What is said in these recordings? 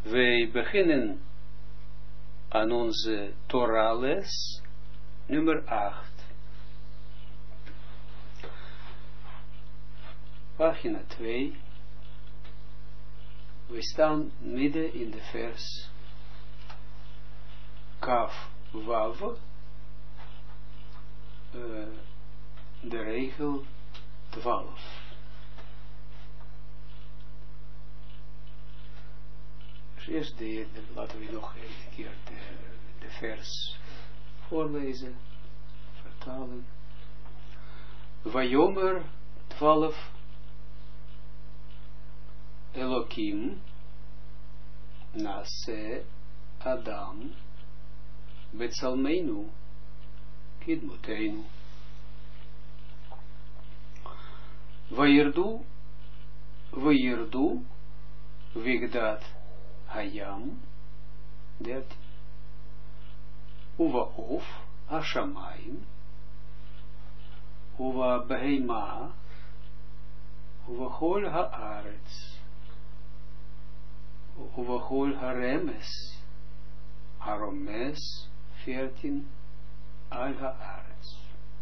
Wij beginnen aan onze Torah-les nummer 8. Pagina 2. We staan midden in de vers Kaf Wav, de regel 12. Dus eerst laten we nog een keer de vers voorlezen, vertalen. Vayomer 12 Elohim Nase Adam Betsalmeinu Kidmoteinu Vayirdu Vigdat Hayam 13 Uva Of Hashamayim Uva Behema Uva Chol Haaretz Uva Chol Haremes Haromes 14 Al Haaretz.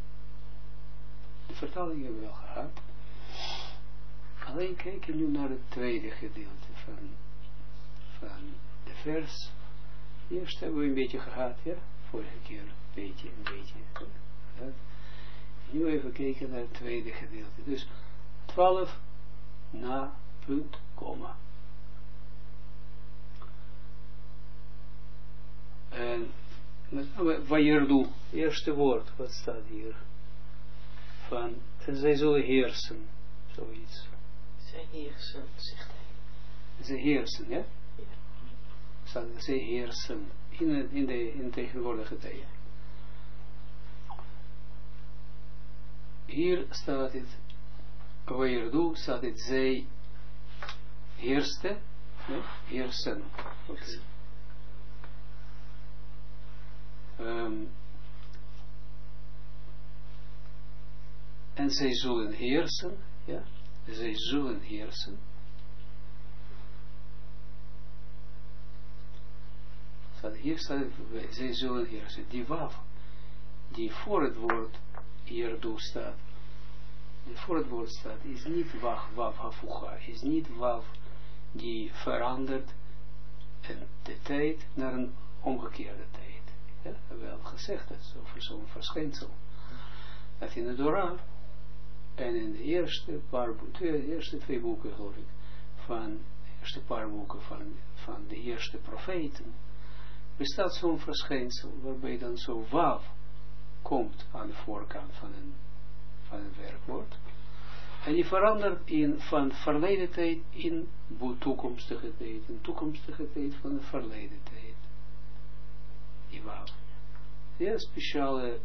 De vertaling hebben we al gehad. Alleen kijken nu naar het tweede gedeelte van de vers. Eerst hebben we een beetje gehad, ja? Vorige keer een beetje. Ja? Nu even kijken naar het tweede gedeelte. Dus 12 na punt, komma. En Vayirdu, eerste woord, wat staat hier? Van, en zij zullen heersen, zoiets. Zij heersen, zegt hij. Zij heersen, ja? Ja. Zij heersen in de tegenwoordige tijd. Hier staat het, Vayirdu staat het, zij heerste, ja? Heersen. Okay. En zij zullen heersen, ja, zij zullen heersen. Hier staat, zij zullen heersen. Die wav, die voor het woord hierdoor staat, die voor het woord staat, is niet wav hafucha, is niet wav die verandert de tijd naar een omgekeerde tijd. Ja, we hebben al gezegd dat over zo'n verschijnsel. Dat in de Torah en in de eerste twee boeken, geloof ik, de eerste paar boeken van de eerste profeten, bestaat zo'n verschijnsel waarbij dan zo wav komt aan de voorkant van een werkwoord. En die verandert van verleden tijd in toekomstige tijd, in toekomstige tijd van de verleden tijd. Die wav. Ja, speciale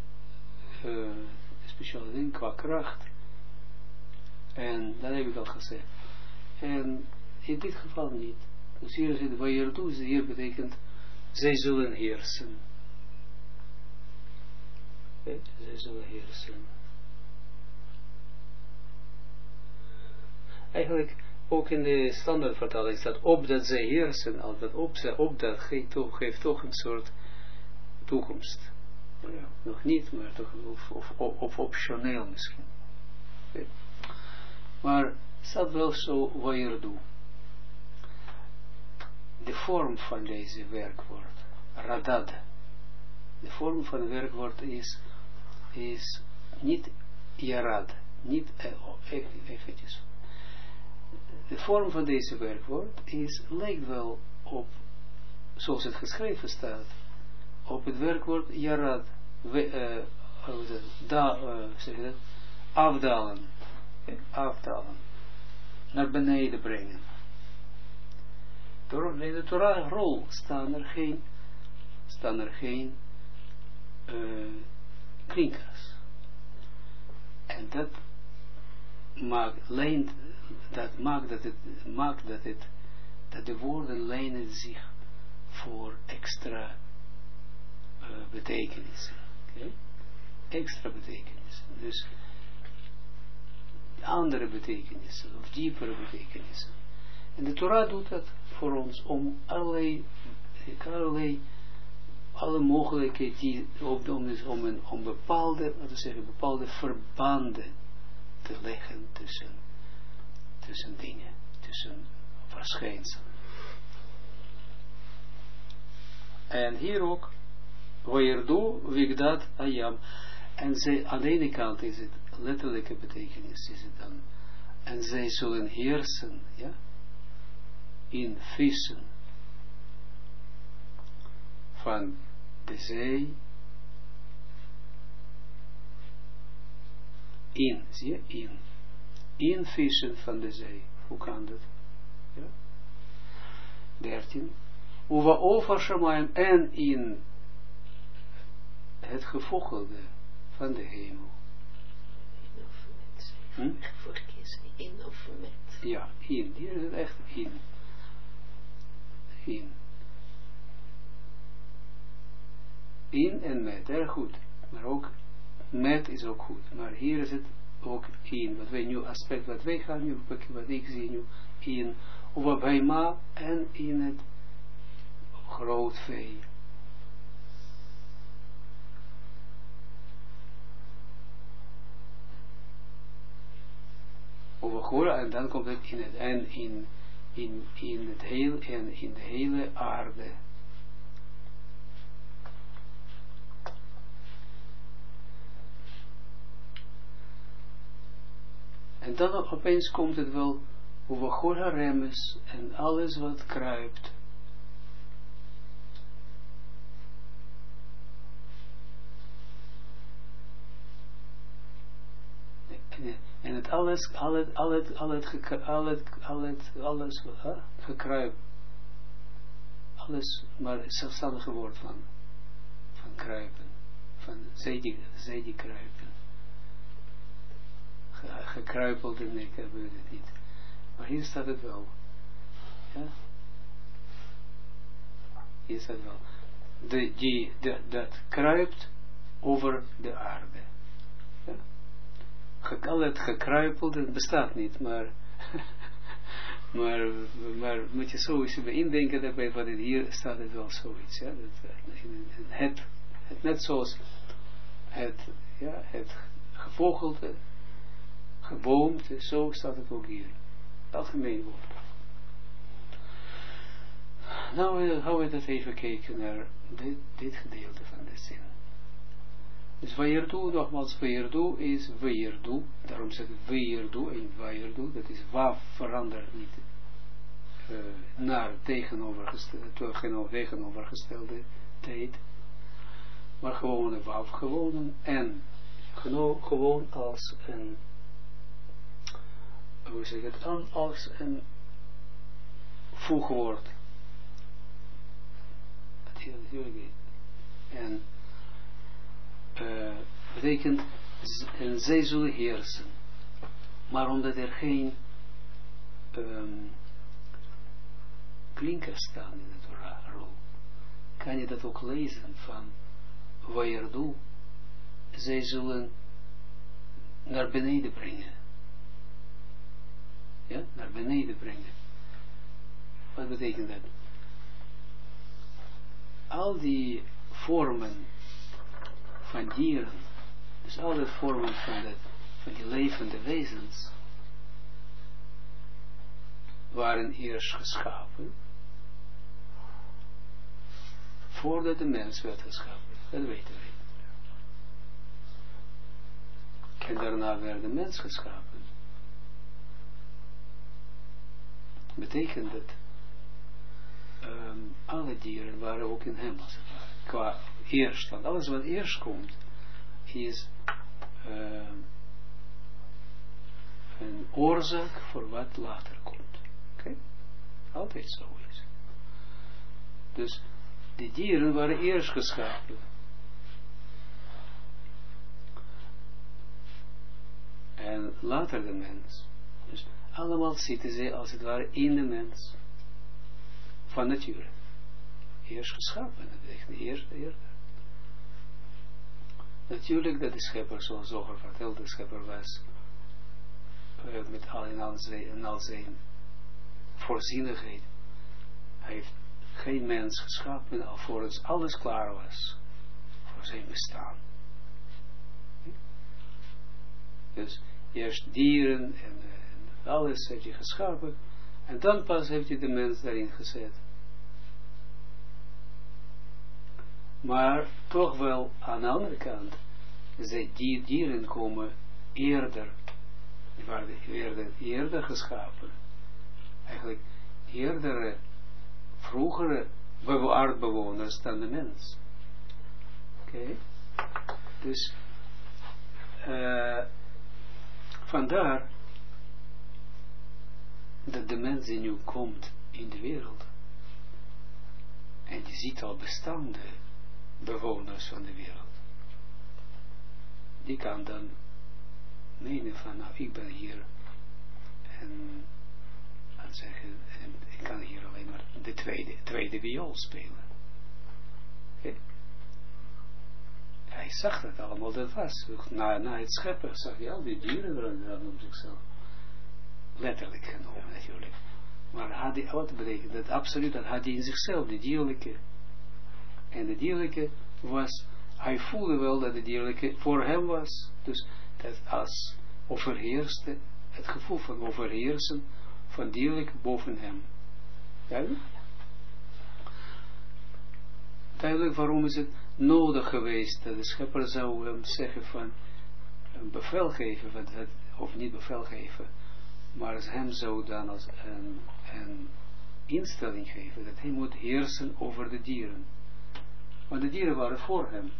ding qua kracht. En dat heb ik al gezegd. En in dit geval niet. Dus hier zit Vayirdu, hier betekent zij zullen heersen. Okay? Zij zullen heersen. Eigenlijk ook in de standaardvertaling staat opdat zij heersen, al dat opdat geeft toch een soort toekomst. Ja, nog niet, maar toch of optioneel misschien. Okay. Maar staat wel zo Vayirdu. De vorm van deze werkwoord, radad. De vorm van het werkwoord is niet yarad, niet eventjes. De vorm van deze werkwoord lijkt wel op, zoals het geschreven staat, op het werkwoord yarad, afdalen, naar beneden brengen. In de Torah rol staan er geen klinkers. En dat maakt dat de woorden lenen zich voor extra betekenissen. Okay? Extra betekenissen. Dus andere betekenissen of diepere betekenissen. En de Torah doet dat voor ons om alle mogelijkheden om bepaalde, laten we zeggen, bepaalde verbanden te leggen tussen dingen, tussen verschijnselen. En hier ook, Wayerdu Vigdat Ayam. En aan de ene kant is het letterlijke betekenis, is het dan, en zij zullen heersen, ja, in vissen van de zee, zie je, in vissen van de zee. Hoe kan dat? Ja. 13. Uwa over Shamayim, en in het gevogelde van de hemel. In of met. Vorige keer zei in of met. Ja, in. Hier is het echt in. In en met, erg goed. Maar ook met is ook goed. Maar hier is het ook in. Wat wij nu, aspect wat wij gaan nu, wat ik zie nu, in. Uwa Baima, en in het groot vee. En dan komt het in het en in het heel en in de hele aarde. En dan opeens komt het wel over Gora Remes en alles wat kruipt. En het alles gekruip. Alles, maar het zelfstandige woord van kruipen. Van zij die kruipen. Gekruipelde, nee, ik heb het niet. Maar hier staat het wel. Ja? Hier staat wel. Dat kruipt over de aarde. Ja? Al het gekruipelde bestaat niet, maar maar moet je sowieso bij indenken dat bij wat het hier staat het wel zoiets. Ja? Het net zoals het gevogelte, geboomte, zo staat het ook hier. Algemeen woord. Nou, gaan we dat even kijken naar dit gedeelte van de zin. Dus Wayerdu, nogmaals, Wayerdu is Wayerdu, daarom zegt het Wayerdu en Wayerdu, dat is Waf verandert niet naar tegenovergestelde tijd, maar gewoon een Waf, gewoon en gewoon als een, hoe zeg ik het, als een voegwoord. En betekent, en zij zullen heersen. Maar omdat er geen klinkers staan in de Torah, kan je dat ook lezen van Wayerdu. Zij zullen naar beneden brengen. Ja, naar beneden brengen. Wat betekent dat? Al die vormen van dieren, dus alle vormen van die levende wezens, waren eerst geschapen, voordat de mens werd geschapen. Dat weten we. En daarna werd de mens geschapen. Betekent dat alle dieren waren ook in hem als het ware. Qua eerst, want alles wat eerst komt is een oorzaak voor wat later komt. Oké? Altijd zo is. Dus de dieren waren eerst geschapen. En later de mens. Dus allemaal zitten ze als het ware in de mens. Van nature. Eerst geschapen, dat betekent eerder. Natuurlijk dat de schepper, zoals Zoger vertelt, de schepper was met al zijn voorzienigheid. Hij heeft geen mens geschapen alvorens alles klaar was voor zijn bestaan. Dus eerst dieren en alles heeft hij geschapen en dan pas heeft hij de mens daarin gezet. Maar toch wel aan de andere kant, die dieren komen eerder, werden eerder geschapen. Eigenlijk eerdere, vroegere aardbewoners dan de mens. Oké? Dus vandaar dat de mens die nu komt in de wereld en die ziet al bestaande bewoners van de wereld, die kan dan menen van, nou, ik ben hier en zeggen, en ik kan hier alleen maar de tweede viool spelen. Okay. Hij zag dat allemaal, dat was. Na het scheppen zag hij al die dieren dan om zichzelf. Letterlijk genomen natuurlijk. Maar had hij, wat betekent dat? Absoluut, dat had hij in zichzelf, de dierlijke. En de dierlijke was, hij voelde wel dat de dierlijke voor hem was. Dus dat als overheerste, het gevoel van overheersen van dierlijk boven hem. Duidelijk? Duidelijk waarom is het nodig geweest dat de schepper zou hem zeggen van een bevel geven, of niet bevel geven, maar hem zou dan als een instelling geven dat hij moet heersen over de dieren. Want de dieren waren voor hem.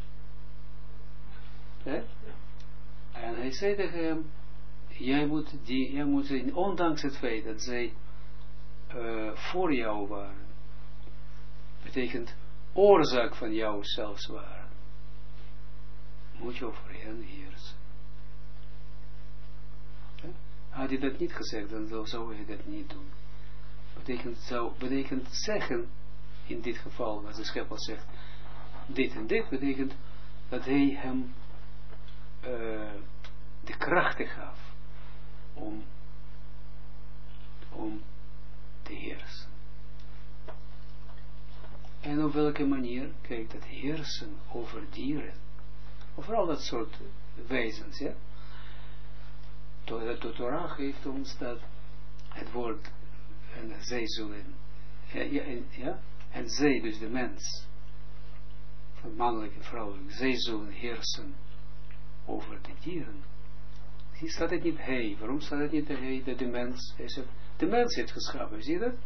Ja? En hij zei tegen hem, jij moet ondanks het feit dat zij voor jou waren, betekent oorzaak van jou zelfs waren, moet je over hen heersen. Ja? Had hij dat niet gezegd, dan zou hij dat niet doen. Betekent zeggen, in dit geval, als de schepper zegt, dit en dit, betekent dat hij hem de krachten gaf om te heersen. En op welke manier, kijk, dat heersen over dieren, over al dat soort wezens, ja. De Torah geeft ons dat het woord, en zij zullen, en zij, dus de mens, van mannelijk en vrouwelijk, zij zullen heersen over de dieren. Hier staat het niet hij. Waarom staat het niet hij dat de mens is? De mens heeft geschapen, zie je dat?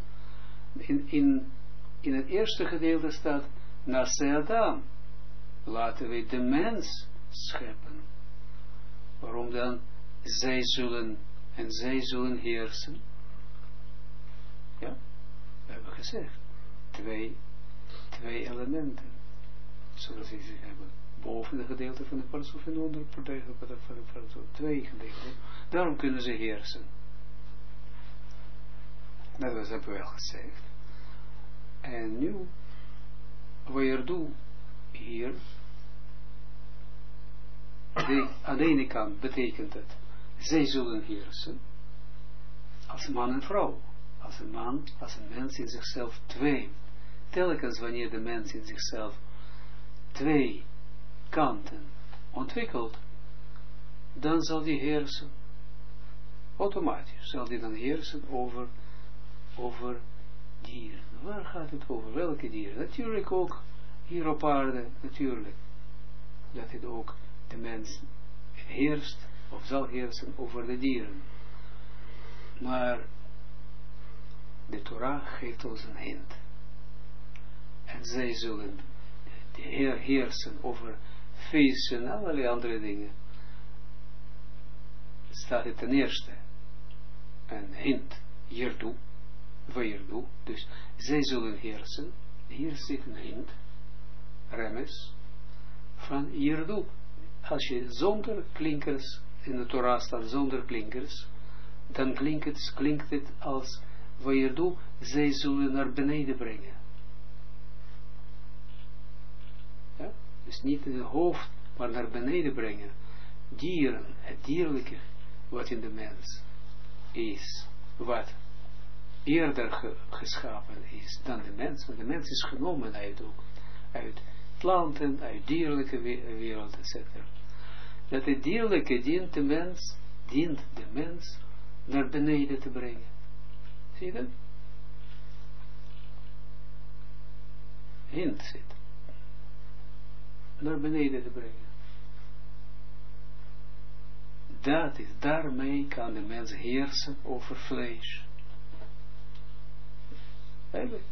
In het eerste gedeelte staat Nase Adam. Laten we de mens scheppen. Waarom dan? Zij zullen heersen. Ja, we hebben gezegd. Twee elementen. Zoals ze hebben. Boven de gedeelte van de parsoef en onder de gedeelte van de parsoef. Twee gedeelten. Daarom kunnen ze heersen. Dat hebben we al gezegd. En nu, Weerdoe hier, aan de ene kant betekent het, zij zullen heersen, als man en vrouw, als een mens in zichzelf twee, telkens wanneer de mens in zichzelf twee kanten ontwikkelt, dan zal die heersen, automatisch zal die dan heersen over dieren. Waar gaat het over? Welke dieren? Natuurlijk ook hier op aarde, natuurlijk. Dat het ook de mens heerst, of zal heersen over de dieren. Maar de Torah geeft ons een hint. En zij zullen heersen over vissen en allerlei andere dingen. Staat het ten eerste een hint, Yerdu, Weerdoe, dus zij zullen heersen. Hier zit een hint, remes, van Yerdu. Als je zonder klinkers, in de Torah staat zonder klinkers, dan klinkt het als Weerdoe, zij zullen naar beneden brengen. Ja? Dus niet in het hoofd, maar naar beneden brengen. Dieren, het dierlijke, wat in de mens is. Wat? eerder geschapen is dan de mens, want de mens is genomen uit planten, uit dierlijke wereld, etc. Dat het dierlijke dient de mens naar beneden te brengen. Zie je dat? Hint zit. Naar beneden te brengen. Daarmee kan de mens heersen over vlees. Eigenlijk.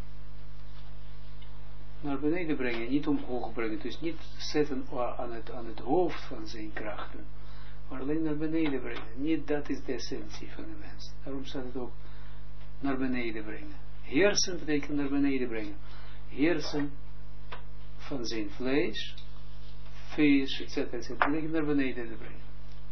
Naar beneden brengen, niet omhoog brengen. Dus niet zetten aan het hoofd van zijn krachten. Maar alleen naar beneden brengen. Niet dat is de essentie van de mens. Daarom staat het ook naar beneden brengen. Heersen betekent naar beneden brengen. Heersen van zijn vlees, vis, etc. betekent naar beneden te brengen.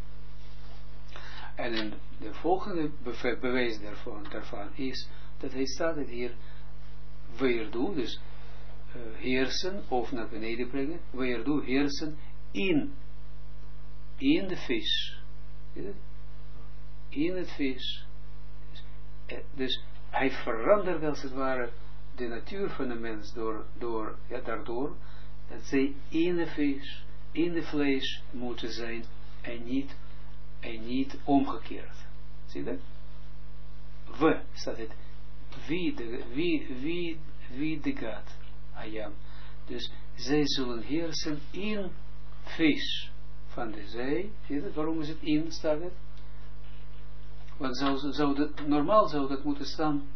En in de volgende bewijs daarvan is dat hij staat het hier weerdoe, dus heersen of naar beneden brengen, weerdoe heersen in de vis. In het vis. Dus hij verandert als het ware de natuur van de mens daardoor dat zij in de vis, in de vlees moeten zijn en niet omgekeerd. Zie je dat? We, staat het. Wie de God, Ayam. Dus zij zullen heersen in vis van de zee. Zie je dat? Waarom is het in, staat het? Want normaal zou dat moeten staan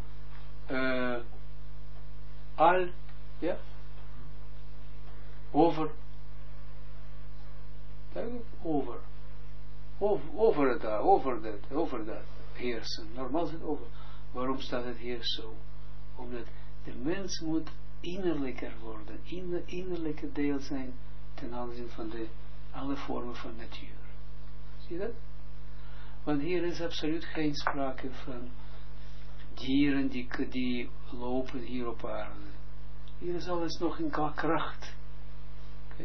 al, ja, over dat heersen. Normaal is het over. Waarom staat het hier zo? Omdat de mens moet innerlijker worden, innerlijke deel zijn ten aanzien van alle vormen van natuur. Zie je dat? Want hier is absoluut geen sprake van dieren die lopen hier op aarde. Hier is alles nog in qua kracht. Oké?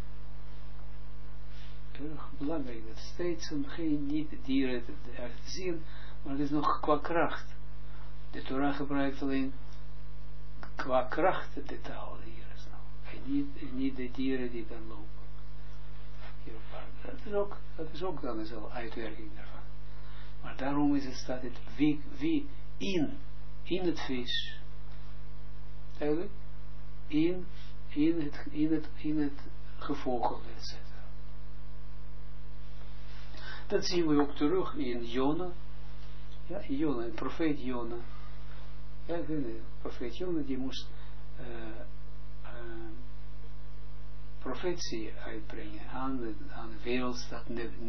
Erg belangrijk dat steeds niet dieren te zien, maar het is nog qua kracht. De Torah gebruikt alleen qua kracht de taal hier is nog. En niet de dieren die dan lopen hier op aarde. Dat is ook dan is al uitwerking daarvan. Maar daarom staat het wie in het vis. Duidelijk? In het gevogelde, etc. Dat zien we ook terug in Jona. Ja, Jona, een profeet Jona. Ja, de profeet Jona die moest profetie uitbrengen aan de wereldstad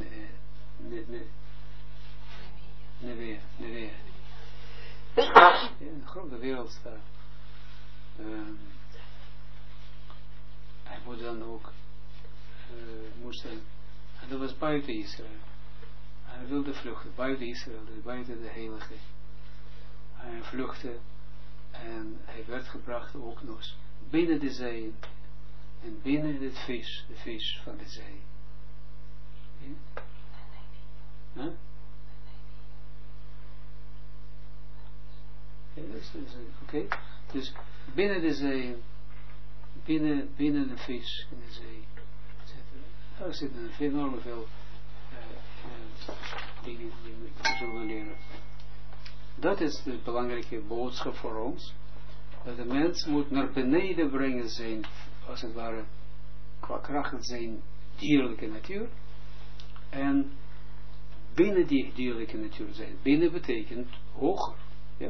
Nevea. Ja, een grote wereldstad. Hij moet dan ook en dat was buiten Israël. Hij wilde vluchten buiten Israël, dus buiten de heilige. Hij vluchtte en hij werd gebracht ook nog binnen de zee en binnen het vis, de vis van de zee. Ja? Huh? Ja, oké. Dus binnen de zee, binnen de vis in de zee, daar zitten enorm veel dingen die we zullen leren. Dat is de belangrijke boodschap voor ons, dat de mens moet naar beneden brengen zijn, als het ware, qua kracht zijn dierlijke natuur, en binnen die dierlijke natuur zijn. Binnen betekent hoger, ja.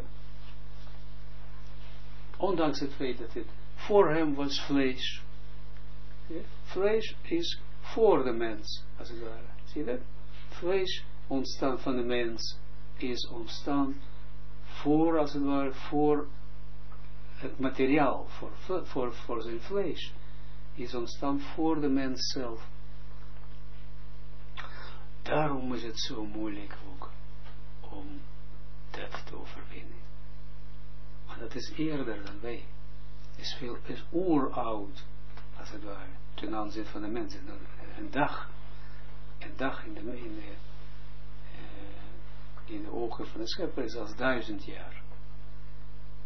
Ondanks het feit dat het voor hem was vlees. Ja? Vlees is voor de mens, als het ware. Zie je dat? Vlees ontstaan van de mens is ontstaan voor, als het ware, voor het materiaal, voor zijn vlees. Is ontstaan voor de mens zelf. Daarom is het zo moeilijk ook om dat te overwinnen. Maar dat is eerder dan wij. Is oeroud, als het ware, ten aanzien van de mensen. Een dag in de ogen van de schepper is als 1000 jaar.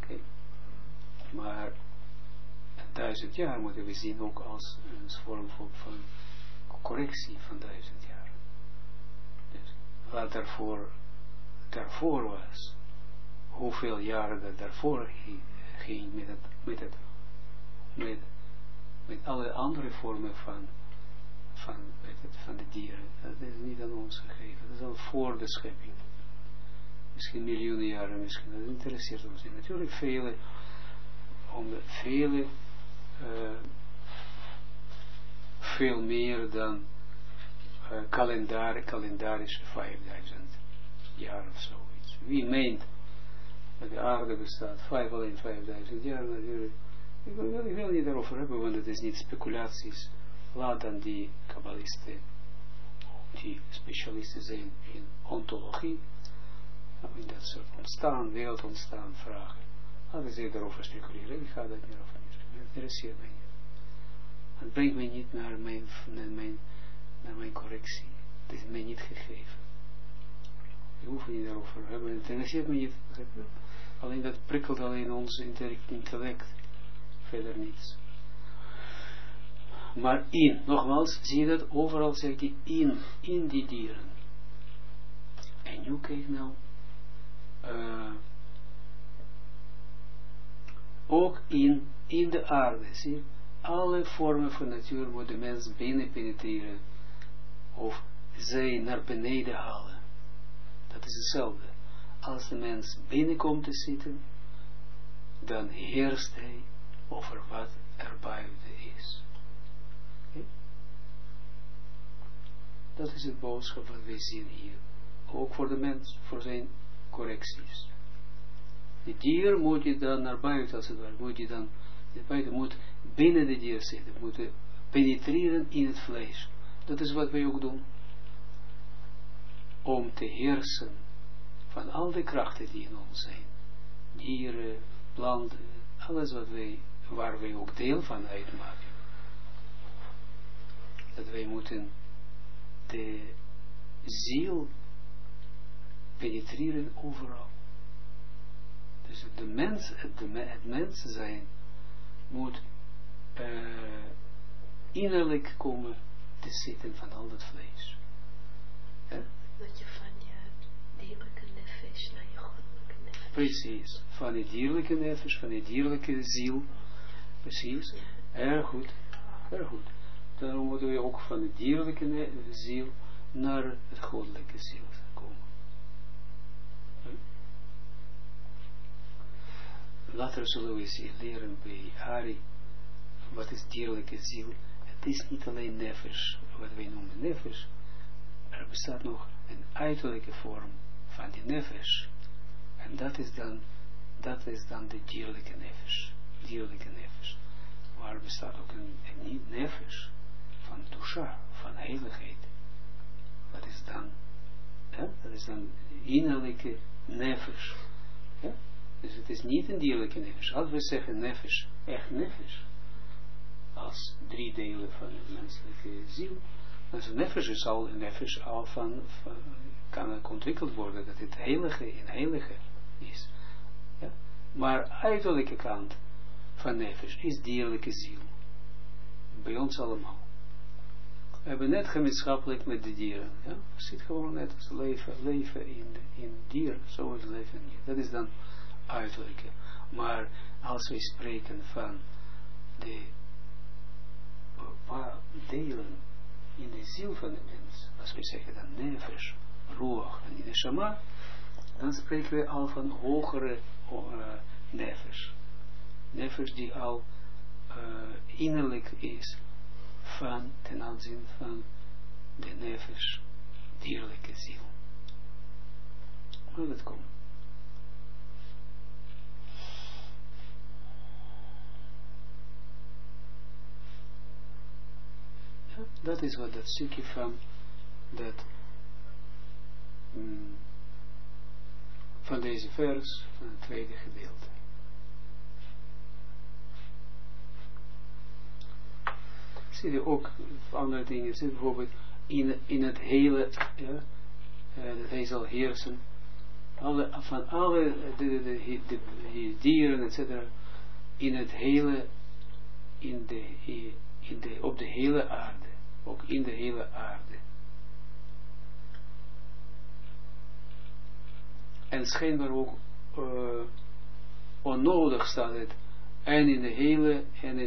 Okay. Maar 1000 jaar moeten we zien ook als een vorm van correctie van 1000 jaar. Dus wat daarvoor was, hoeveel jaren dat daarvoor ging met alle andere vormen van de dieren. Dat is niet aan ons gegeven. Dat is al voor de schepping. Misschien miljoenen jaren, misschien. Dat interesseert ons niet. Natuurlijk veel meer dan kalendarische 5000 jaar of zoiets. Wie meent dat de aarde bestaat alleen 5000 jaar natuurlijk. Ik wil niet daarover hebben, want het is niet speculaties. Laat dan die kabbalisten, die specialisten zijn in ontologie, in dat soort wereld ontstaan vragen. Laten ze daarover speculeren. Ik ga dat niet over niet. Het interesseert mij niet. Het brengt mij niet naar mijn correctie. Het is mij niet gegeven. Ik hoef niet daarover te hebben. Het interesseert mij niet. Alleen dat prikkelt alleen ons intellect. Verder niets. Maar nogmaals, zie je dat? Overal zegt hij in die dieren. En nu kijk nou. Ook in de aarde, zie je? Alle vormen van natuur moet de mens binnen penetreren. Of zij naar beneden halen. Dat is hetzelfde. Als de mens binnenkomt te zitten, dan heerst hij over wat er buiten is. Okay? Dat is het boodschap wat wij zien hier. Ook voor de mens, voor zijn correcties. De dier moet je dan naar buiten, als het ware, moet binnen de dier zitten, moet penetreren in het vlees. Dat is wat wij ook doen. Om te heersen van al de krachten die in ons zijn. Dieren, planten, alles waar wij ook deel van uitmaken. Dat wij moeten de ziel penetreren overal. Dus het mens zijn moet innerlijk komen te zitten van al dat vlees. Ja? Dat je van je dierlijke nefesh naar je goddelijke nefesh. Precies, van de dierlijke nefesh, van de dierlijke ziel. Precies, ja. Erg goed, erg goed. Daarom moeten we ook van de dierlijke ziel naar het goddelijke ziel komen. Later zullen we leren bij Ari, wat is dierlijke ziel. Het is niet alleen nefesh, wat wij noemen nefesh. Er bestaat nog een uiterlijke vorm van die nefesh. En dat is dan de dierlijke nefesh. Dierlijke nefesh. Maar bestaat ook een nefesh van dusha, van heiligheid. Dat is dan innerlijke nefesh. Ja? Dus het is niet een dierlijke nefesh. Als we zeggen nefesh, echt nefesh, als 3 delen van de menselijke ziel, dus een nefesh al kan ontwikkeld worden, dat het heilige is. Ja? Maar uiterlijke kant van nefesh is dierlijke ziel. Bij ons allemaal. We hebben net gemeenschappelijk met de dieren. Ja? Het zit gewoon net als leven in dieren. Zo is leven hier. Dat is dan uiterlijke. Maar als wij spreken van de paar delen in de ziel van de mens, als we zeggen dan nefesh, ruach en neshama, dan spreken we al van hogere nefesh. Nefesh die al innerlijk is ten aanzien van de nefesh, dierlijke ziel. Hoe dat komt? Ja, dat is wat dat stukje van deze vers, van het tweede gedeelte. Zie je ook andere dingen, zie bijvoorbeeld in het hele, ja, dat hij zal heersen van alle de dieren, etc. in het hele, op de hele aarde, ook in de hele aarde. En schijnbaar ook onnodig staat het, en in de hele, en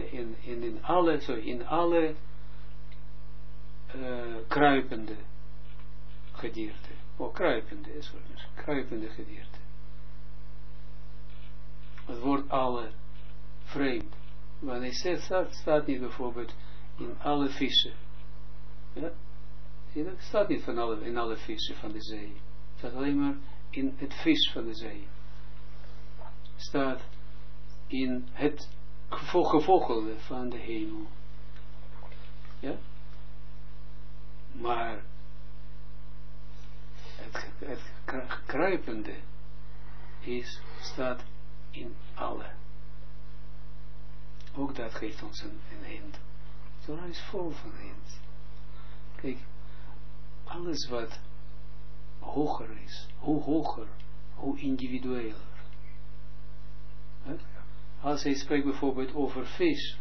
in alle kruipende gedierte. Ook kruipende is het dus, kruipende gedierte. Het woord alle vreemd. Wanneer hij staat niet bijvoorbeeld in alle vissen. Ja? Het staat niet in alle vissen van de zee. Het staat alleen maar in het vis van de zee. Staat in het gevogelde van de hemel. Ja? Maar het kruipende staat in alle. Ook dat geeft ons een hint. Torah is vol van hints. Kijk, alles wat hoger is, hoe hoger, hoe individueler. Als hij spreekt bijvoorbeeld over vis,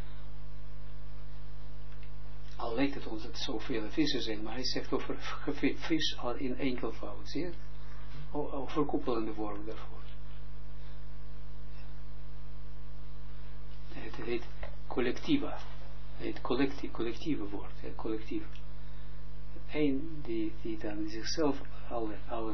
al lijkt het ons dat zoveel vissen zijn, maar hij zegt over vis al in enkelvoud, zie je? Overkoepelende woorden daarvoor. Het heet collectiva. Het heet collectieve woord. Collectief. Eén die dan zichzelf alle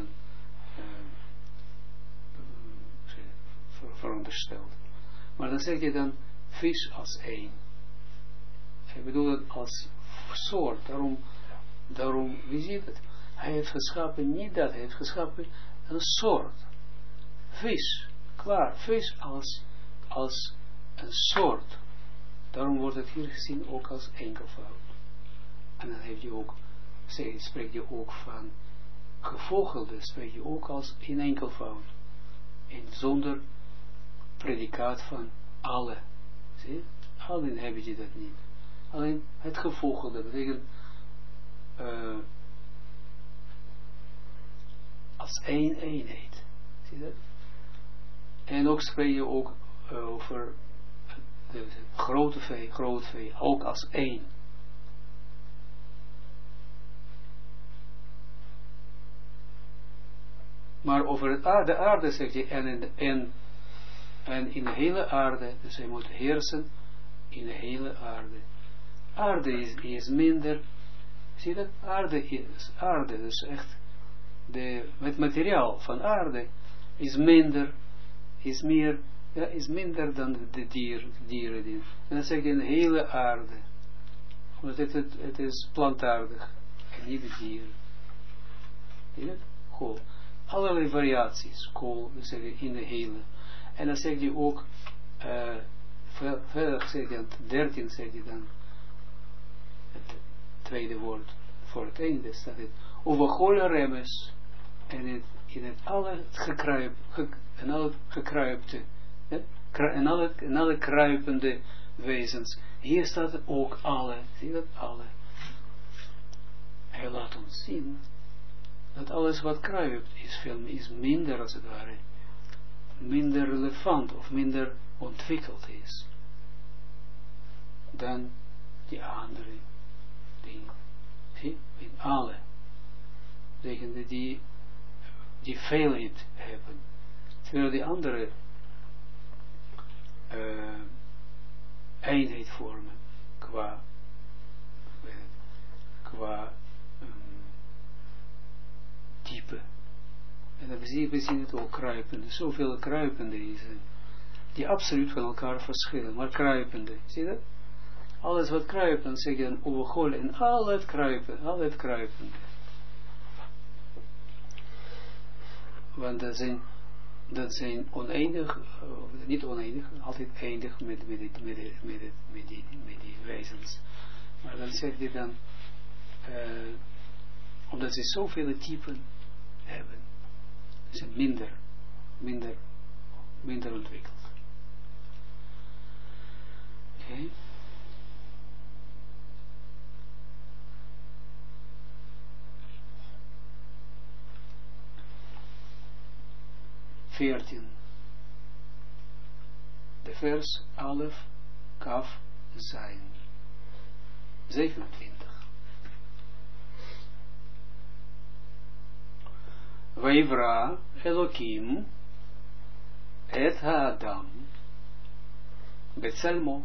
veronderstelt. Maar dan zegt hij dan vis als één. Hij bedoelt het als soort. Daarom, wie ziet het? Hij heeft geschapen niet dat. Hij heeft geschapen een soort. Vis. Klaar. Vis als een soort. Daarom wordt het hier gezien ook als enkelvoud. En dan heeft je ook, spreekt je ook van gevogelde, spreekt je ook als in enkelvoud. En zonder predicaat van alle. Zie? Allen heb je dat niet. Alleen het gevogelde betekent als één eenheid. Zie je dat? En ook spreek je ook over de groot vee, ook als één. Maar over de aarde zegt hij, en in de hele aarde, dus hij moet heersen in de hele aarde. Aarde is minder, zie je dat? Aarde, dus echt, het materiaal van aarde is minder, is meer, ja, is minder dan de dieren. En dan zeg je een hele aarde. Want het is plantaardig. En niet de dieren. Zie je het? Goed. Allerlei variaties. Kool, dan zeg je in de hele. En dan zeg je ook, verder zeg je, 13 zeg je dan, het tweede woord voor het einde staat het, overgole remes, en in het alle gekruipte, en alle kruipende wezens. Hier staat het ook alle. Zie je dat? Alle. Hij laat ons zien dat alles wat kruipt is minder als het ware. Minder relevant of minder ontwikkeld is. Dan die andere dingen. Zie? In alle. Betekent die veelheid hebben. Terwijl die andere eenheid vormen qua type. En dan we zien het ook kruipende. Zoveel kruipende is die absoluut van elkaar verschillen. Maar kruipende. Zie je dat? Alles wat kruipt, dan zeg je dan overgol en al het kruipende. Want dat zijn oneindig, niet oneindig, altijd eindig met die wezens. Maar dan zegt hij dan, omdat ze zoveel typen hebben, zijn minder ontwikkeld. Oké. 14. De vers Alef, Kaf, Zain. 27. Vaivra Elohim et Haadam Betselmo.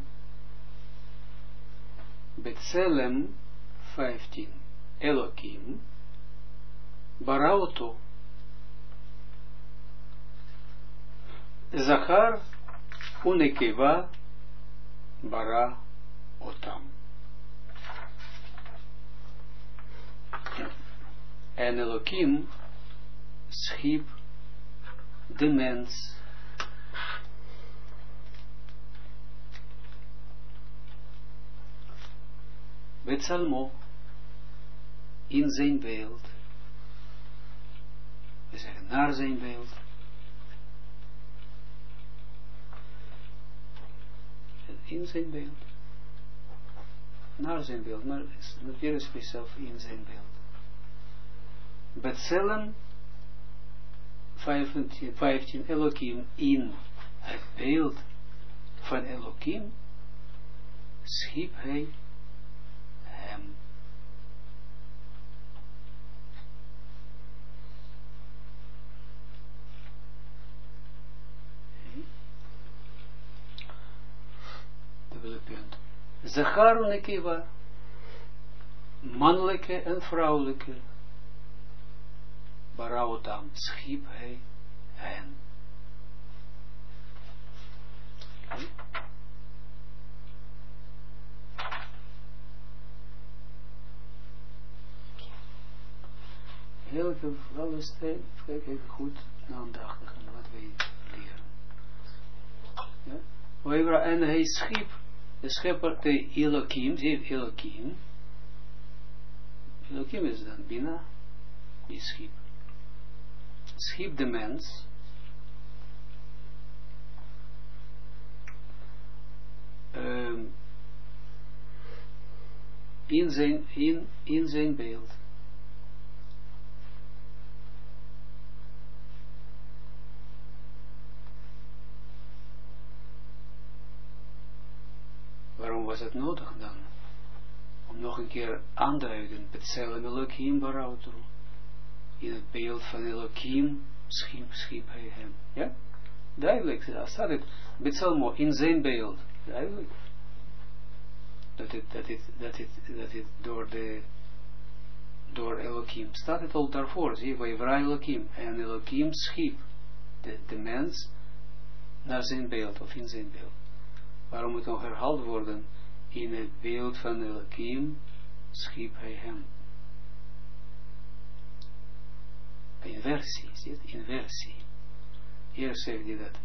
Betselem 15. Elohim Barauto Zachar Unekeva Bara Otam. En Elohim schiep de mens Betsalmo in zijn beeld. We zeggen naar zijn beeld. In zijn beeld. Naar zijn beeld. Maar natuurlijk speciaal in zijn beeld. Betselem 15 Elohim in het beeld van Elohim schiep hij hem. Dubbele punt. Zachar en Nekeva, mannelijke en vrouwelijke, Barautam, schiep hij hen. Okay. Heel veel, alles kijk even goed aandachtig aan wat wij leren. Ja? En hij schiep, de schepper, de Elohim, Elohim is dan Bina, die schiep de mens, in zijn beeld. Waarom was het nodig dan? Om nog een keer aanduiden, Betselem Elohim Barauto. In het beeld van Elohim schiep hij hem. Ja? Duidelijk, daar staat het. Betselmo, in zijn beeld. Duidelijk. Dat het door Elohim. Staat het al daarvoor. Zie je, Vaivra Elohim. En Elohim schiep de mens naar zijn beeld, of in zijn beeld. Waarom moet nog herhaald worden? In het beeld van Elohim schiep hij hem. Inversie, zie je? Inversie. Eerst zegt hij dat.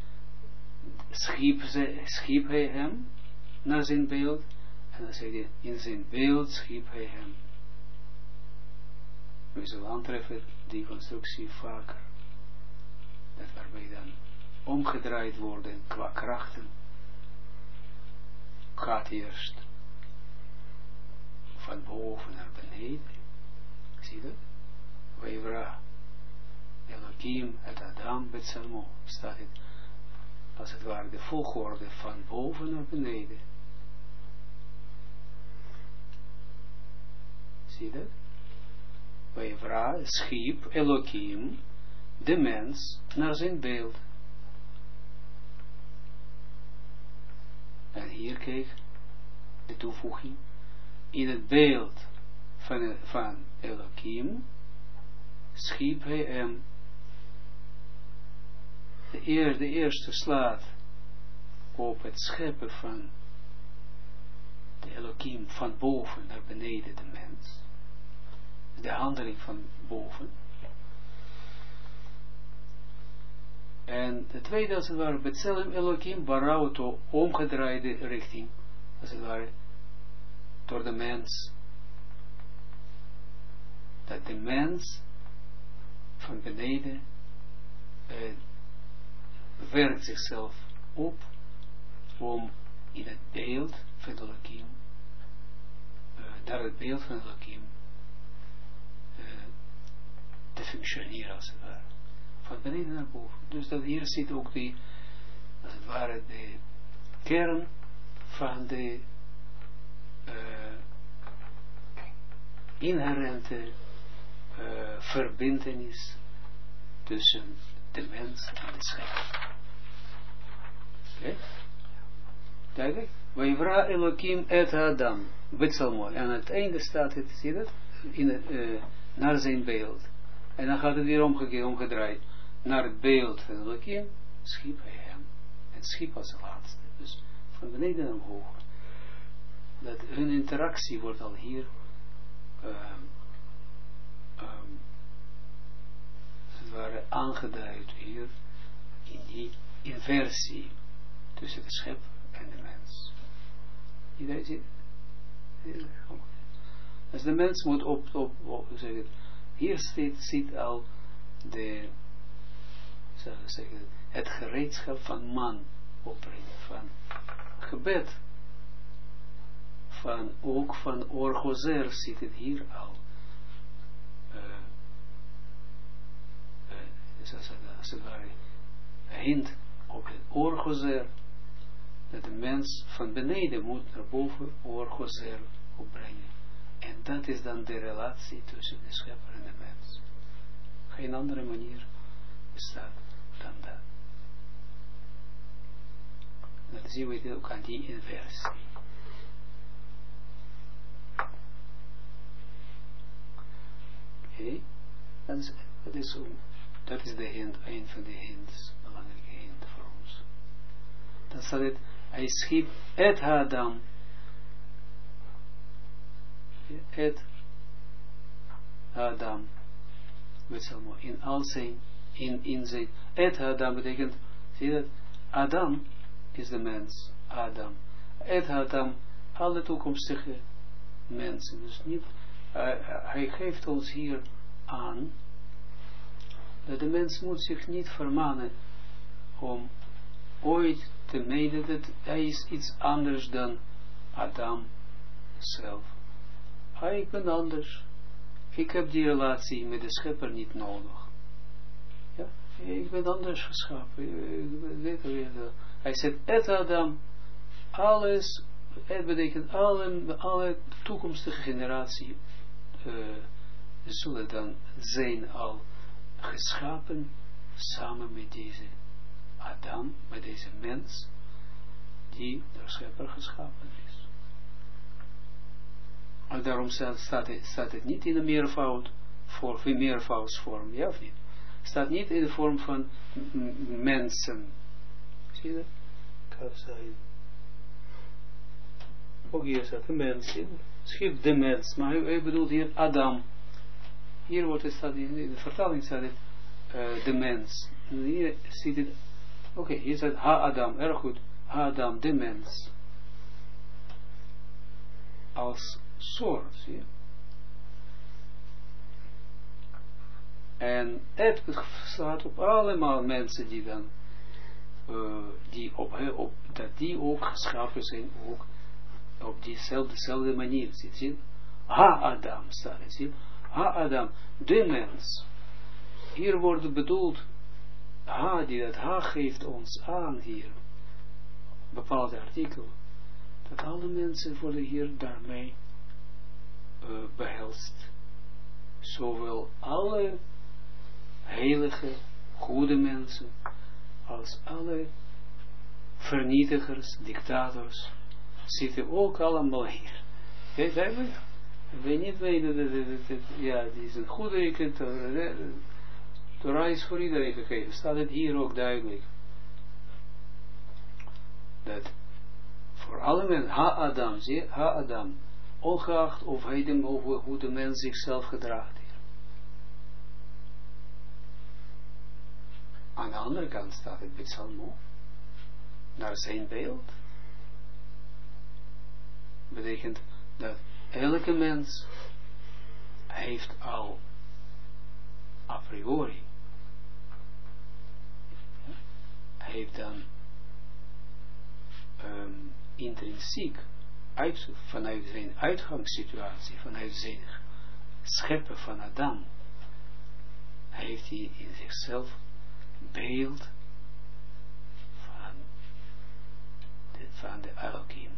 Schiep hij hem naar zijn beeld. En dan zegt hij, in zijn beeld schiep hij hem. We zullen aantreffen die constructie vaker. Dat waarbij dan omgedraaid worden qua krachten. Gaat eerst van boven naar beneden. Zie je dat? Vaivra Elohim et Adam Betsalmo. Staat het als het ware de volgorde van boven naar beneden. Zie je dat? Vaivra schiep Elohim de mens naar zijn beeld. En hier kijk de toevoeging. In het beeld van Elohim schiep hij hem. De eerste slaat op het scheppen van de Elohim van boven naar beneden de mens. De handeling van boven. En de tweede als het ware, Betselem Elohim Barauto, omgedraaide richting, als het ware, door de mens. Dat de mens van beneden werkt zichzelf op om in het beeld van Elohim, naar het beeld van Elohim te functioneren als het ware. Van beneden naar boven. Dus dat hier zit ook die, als het ware, de kern van de inherente verbintenis tussen de mens en de schepper. Oké? Duidelijk? Vayivra Elohim et Adam. Witselmooi. En aan het einde staat het, zie je dat? Naar zijn beeld. En dan gaat het weer omgedraaid. Naar het beeld van Elohim schiep hij hem. En schiep als laatste. Dus van beneden naar omhoog. Dat hun interactie wordt al hier het ware aangeduid hier in die inversie tussen de schepper en de mens. Iedereen ziet het? Dus de mens moet zeg het, hier zit al de, zou ik zeggen, het gereedschap van man opbrengen, van gebed, van ook van orgozer zit het hier al. Als het ware hint op het orgozer, dat de mens van beneden moet naar boven orgozer opbrengen. En dat is dan de relatie tussen de schepper en de mens. Geen andere manier bestaat dan dat. Dat zien we ook aan die inversie. Oké, dat is de hint, een van de hints, belangrijke hint voor ons. Dan staat het, hij schiep et Adam, et Adam, in al zijn, in zijn, et Adam betekent, zie je dat, Adam is de mens, Adam, et Adam, alle toekomstige mensen, dus niet, hij geeft ons hier aan, dat de mens moet zich niet vermanen om ooit te menen dat hij is iets anders dan Adam zelf. Ik ben anders. Ik heb die relatie met de schepper niet nodig. Ja? Ik ben anders geschapen. Hij zegt, et Adam, alles, het betekent alle toekomstige generatie zullen dan zijn al geschapen samen met deze Adam, met deze mens, die door schepper geschapen is. En daarom staat het niet in een meervoudsvorm, ja of niet? Staat niet in de vorm van mensen. Zie je dat? Kan zijn. Ook hier staat de mens. Schip de mens, maar hij bedoelt hier Adam. Hier wordt het, staat in de vertaling staat het de mens. En hier ziet het, oké, hier staat Ha-Adam, erg goed. Ha-Adam, de mens. Als soort, zie je. En het slaat op allemaal mensen die dan, dat die ook geschapen zijn, ook op dezelfde manier, zie je. Ha-Adam staat het, zie je. Ha-Adam, de mens. Hier wordt bedoeld, dat ha geeft ons aan hier, bepaalde artikel, dat alle mensen worden hier daarmee behelst. Zowel alle heilige, goede mensen, als alle vernietigers, dictators, zitten ook allemaal hier. Kijk, duidelijk? Wij niet weten dat ja, die is een goede reken, Torah is voor iedereen gegeven. Staat het hier ook duidelijk. Dat voor alle mensen, Ha-Adam, zie je, Ha-Adam, ongeacht of hij over hoe de mens zichzelf gedraagt hier. Aan de andere kant staat het Bitsalmo, naar zijn beeld. Betekent dat elke mens heeft al a priori, heeft dan intrinsiek, vanuit zijn uitgangssituatie, vanuit zijn scheppen van Adam, heeft hij in zichzelf beeld van de Elohim.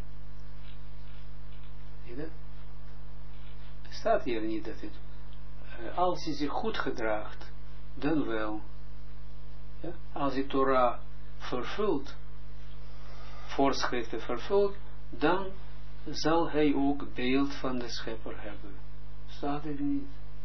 Zie je dat? Er staat hier niet dat het, als hij zich goed gedraagt, dan wel. Ja? Als hij Torah vervult, voorschriften vervult, dan zal hij ook beeld van de schepper hebben. Staat er niet.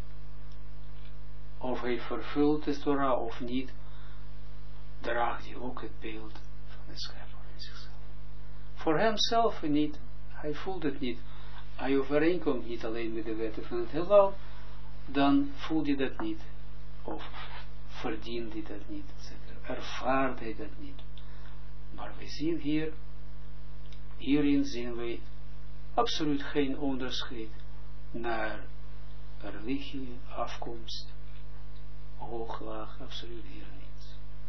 Of hij vervult de Torah of niet, draagt hij ook het beeld van de schepper in zichzelf. Voor hemzelf niet, hij voelt het niet. Hij overeenkomt niet alleen met de wetten van het heelal, dan voelt hij dat niet. Of verdient hij dat niet, etc. Ervaart hij dat niet. Maar we zien hierin zien wij absoluut geen onderscheid naar religie, afkomst, hoog, laag, absoluut hier niets.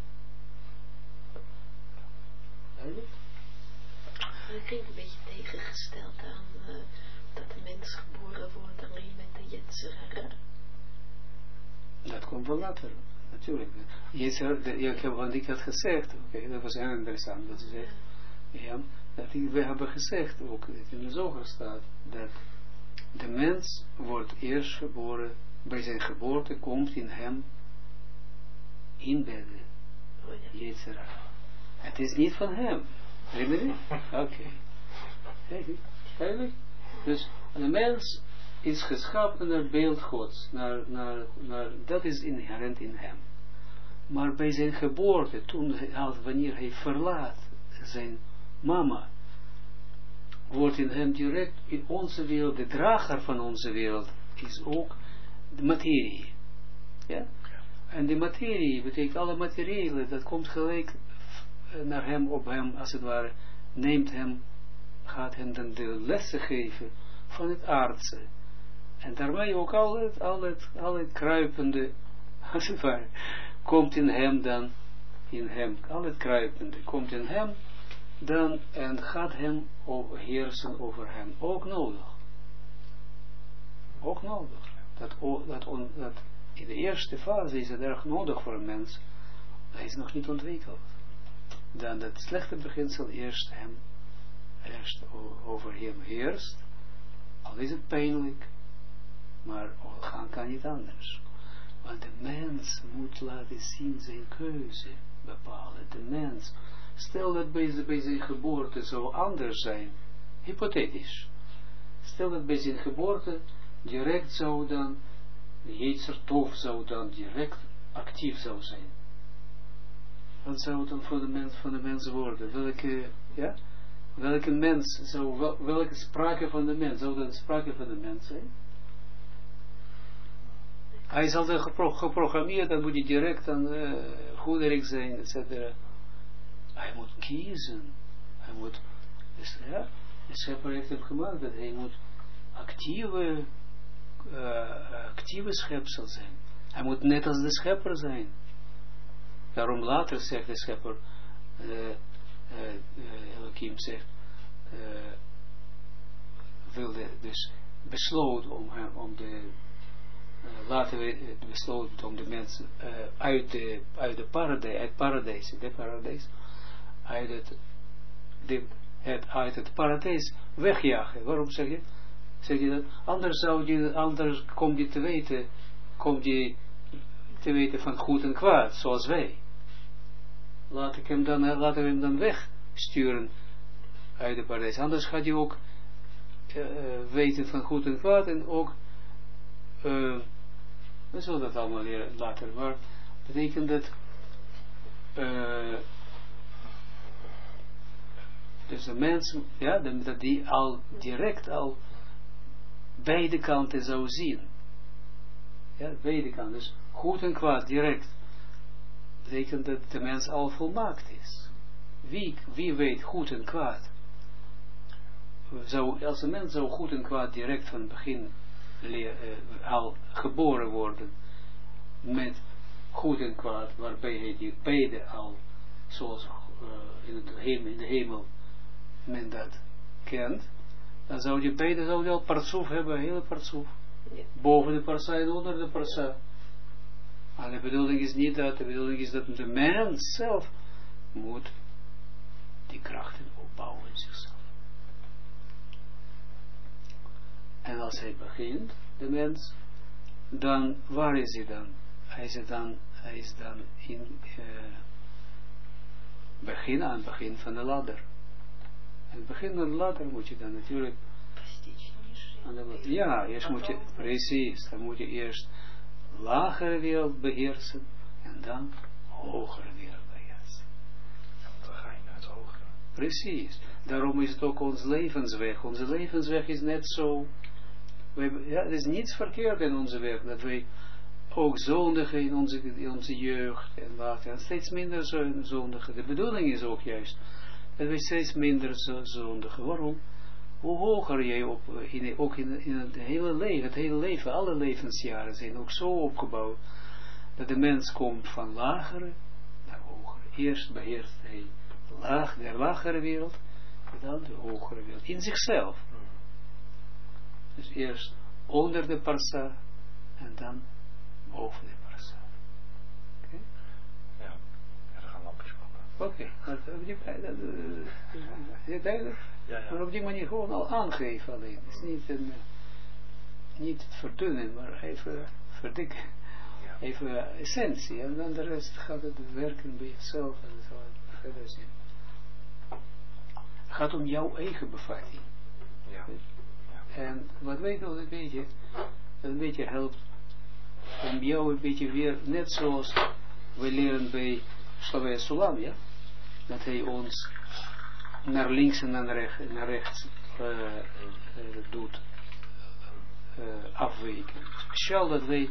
Duidelijk? Dat klinkt een beetje tegengesteld aan dat de mens geboren wordt alleen met de Yetzer Hara. Dat komt wel later, natuurlijk. Want ik had gezegd, dat was heel interessant, dat ze zegt, ja, dat we hebben gezegd, ook in de Zoger staat, dat de mens wordt eerst geboren, bij zijn geboorte komt in hem inbedden. Yetzer Hara. Het is niet van hem. Herinner je? Oké. Eigenlijk. Dus de mens is geschapen naar beeld Gods. Dat is inherent in hem. Maar bij zijn geboorte, wanneer hij verlaat zijn mama, wordt in hem direct in onze wereld, de drager van onze wereld, is ook de materie. Ja? En de materie betekent alle materiële, dat komt gelijk naar hem, op hem, als het ware, neemt hem, gaat hem dan de lessen geven van het aardse. En daarmee ook al het kruipende, als het ware, komt in hem dan, al het kruipende, komt in hem dan, en gaat hem heersen over hem. Ook nodig. Ook nodig. Dat in de eerste fase is het erg nodig voor een mens. Hij is nog niet ontwikkeld. Dan dat slechte beginsel eerst over hem heerst. Al is het pijnlijk, maar gaan kan niet anders. Want de mens moet laten zien zijn keuze bepalen. De mens, stel dat bij zijn geboorte zou anders zijn, hypothetisch. Stel dat bij zijn geboorte direct zou dan, de Yetzer Tov zou dan direct actief zou zijn. Wat zou het dan voor de mens worden? Welke mens zou, welke sprake van de mens, zou dan sprake van de mens zijn? Hij zal dan geprogrammeerd, dan moet hij direct aan goederik zijn, etc. Hij moet kiezen. Hij moet, dus, ja, de schepper heeft hem gemaakt dat hij moet actieve schepsel zijn. Hij moet net als de schepper zijn. Daarom later zegt de schepper, Elohim zegt, wilde dus besloot om de laten we besloten om de mensen uit het paradijs wegjagen. Waarom zeg je? Zeg je dat? Anders komt je te weten van goed en kwaad, zoals wij. Laten we hem dan wegsturen uit de paradijs. Anders gaat je ook weten van goed en kwaad en ook we zullen dat allemaal leren later, maar betekent dat dus de mens, ja, dat die al direct beide kanten zou zien. Ja, beide kanten. Dus goed en kwaad direct betekent dat de mens al volmaakt is. Wie weet goed en kwaad? Als een mens zou goed en kwaad direct van het begin al geboren worden met goed en kwaad, waarbij hij die beide al, zoals in de hemel men dat kent, dan zou die beide al partsoef hebben, hele partsoef. Ja. Boven de parsa en onder de parsa. Maar de bedoeling is niet dat, de bedoeling is dat de mens zelf moet die krachten opbouwen in zichzelf. En als hij begint, de mens, dan, waar is hij dan? Hij is dan in aan het begin van de ladder. En het begin van de ladder moet je dan natuurlijk ja, eerst moet je, precies, dan moet je eerst lagere wereld beheersen en dan hogere wereld beheersen. Ja, want dan ga je naar het hogere. Precies, daarom is het ook ons levensweg. Onze levensweg is net zo, er is niets verkeerd in onze weg, dat wij ook zondigen in onze jeugd en wat, en steeds minder zondigen. De bedoeling is ook juist, dat wij steeds minder zondigen. Waarom? Hoe hoger jij ook in het hele leven, alle levensjaren zijn ook zo opgebouwd, dat de mens komt van lagere naar hogere. Eerst beheerst hij de lagere wereld, en dan de hogere wereld, in zichzelf. Dus eerst onder de parsa, en dan boven de parsa. Oké? Ja, er gaan lampjes komen. Oké, duidelijk? Ja. Maar op die manier gewoon al aangeven alleen. Het is niet verdunnen, maar even verdikken. Ja. Even essentie. En dan de rest gaat het werken bij jezelf. En zo verder zien. Het gaat om jouw eigen bevatting. Ja. En wat wij doen, dat een beetje helpt om jou een beetje weer, net zoals we leren bij Slavia Sulam, ja, dat hij ons naar links en naar rechts doet afwijken. Speciaal dat wij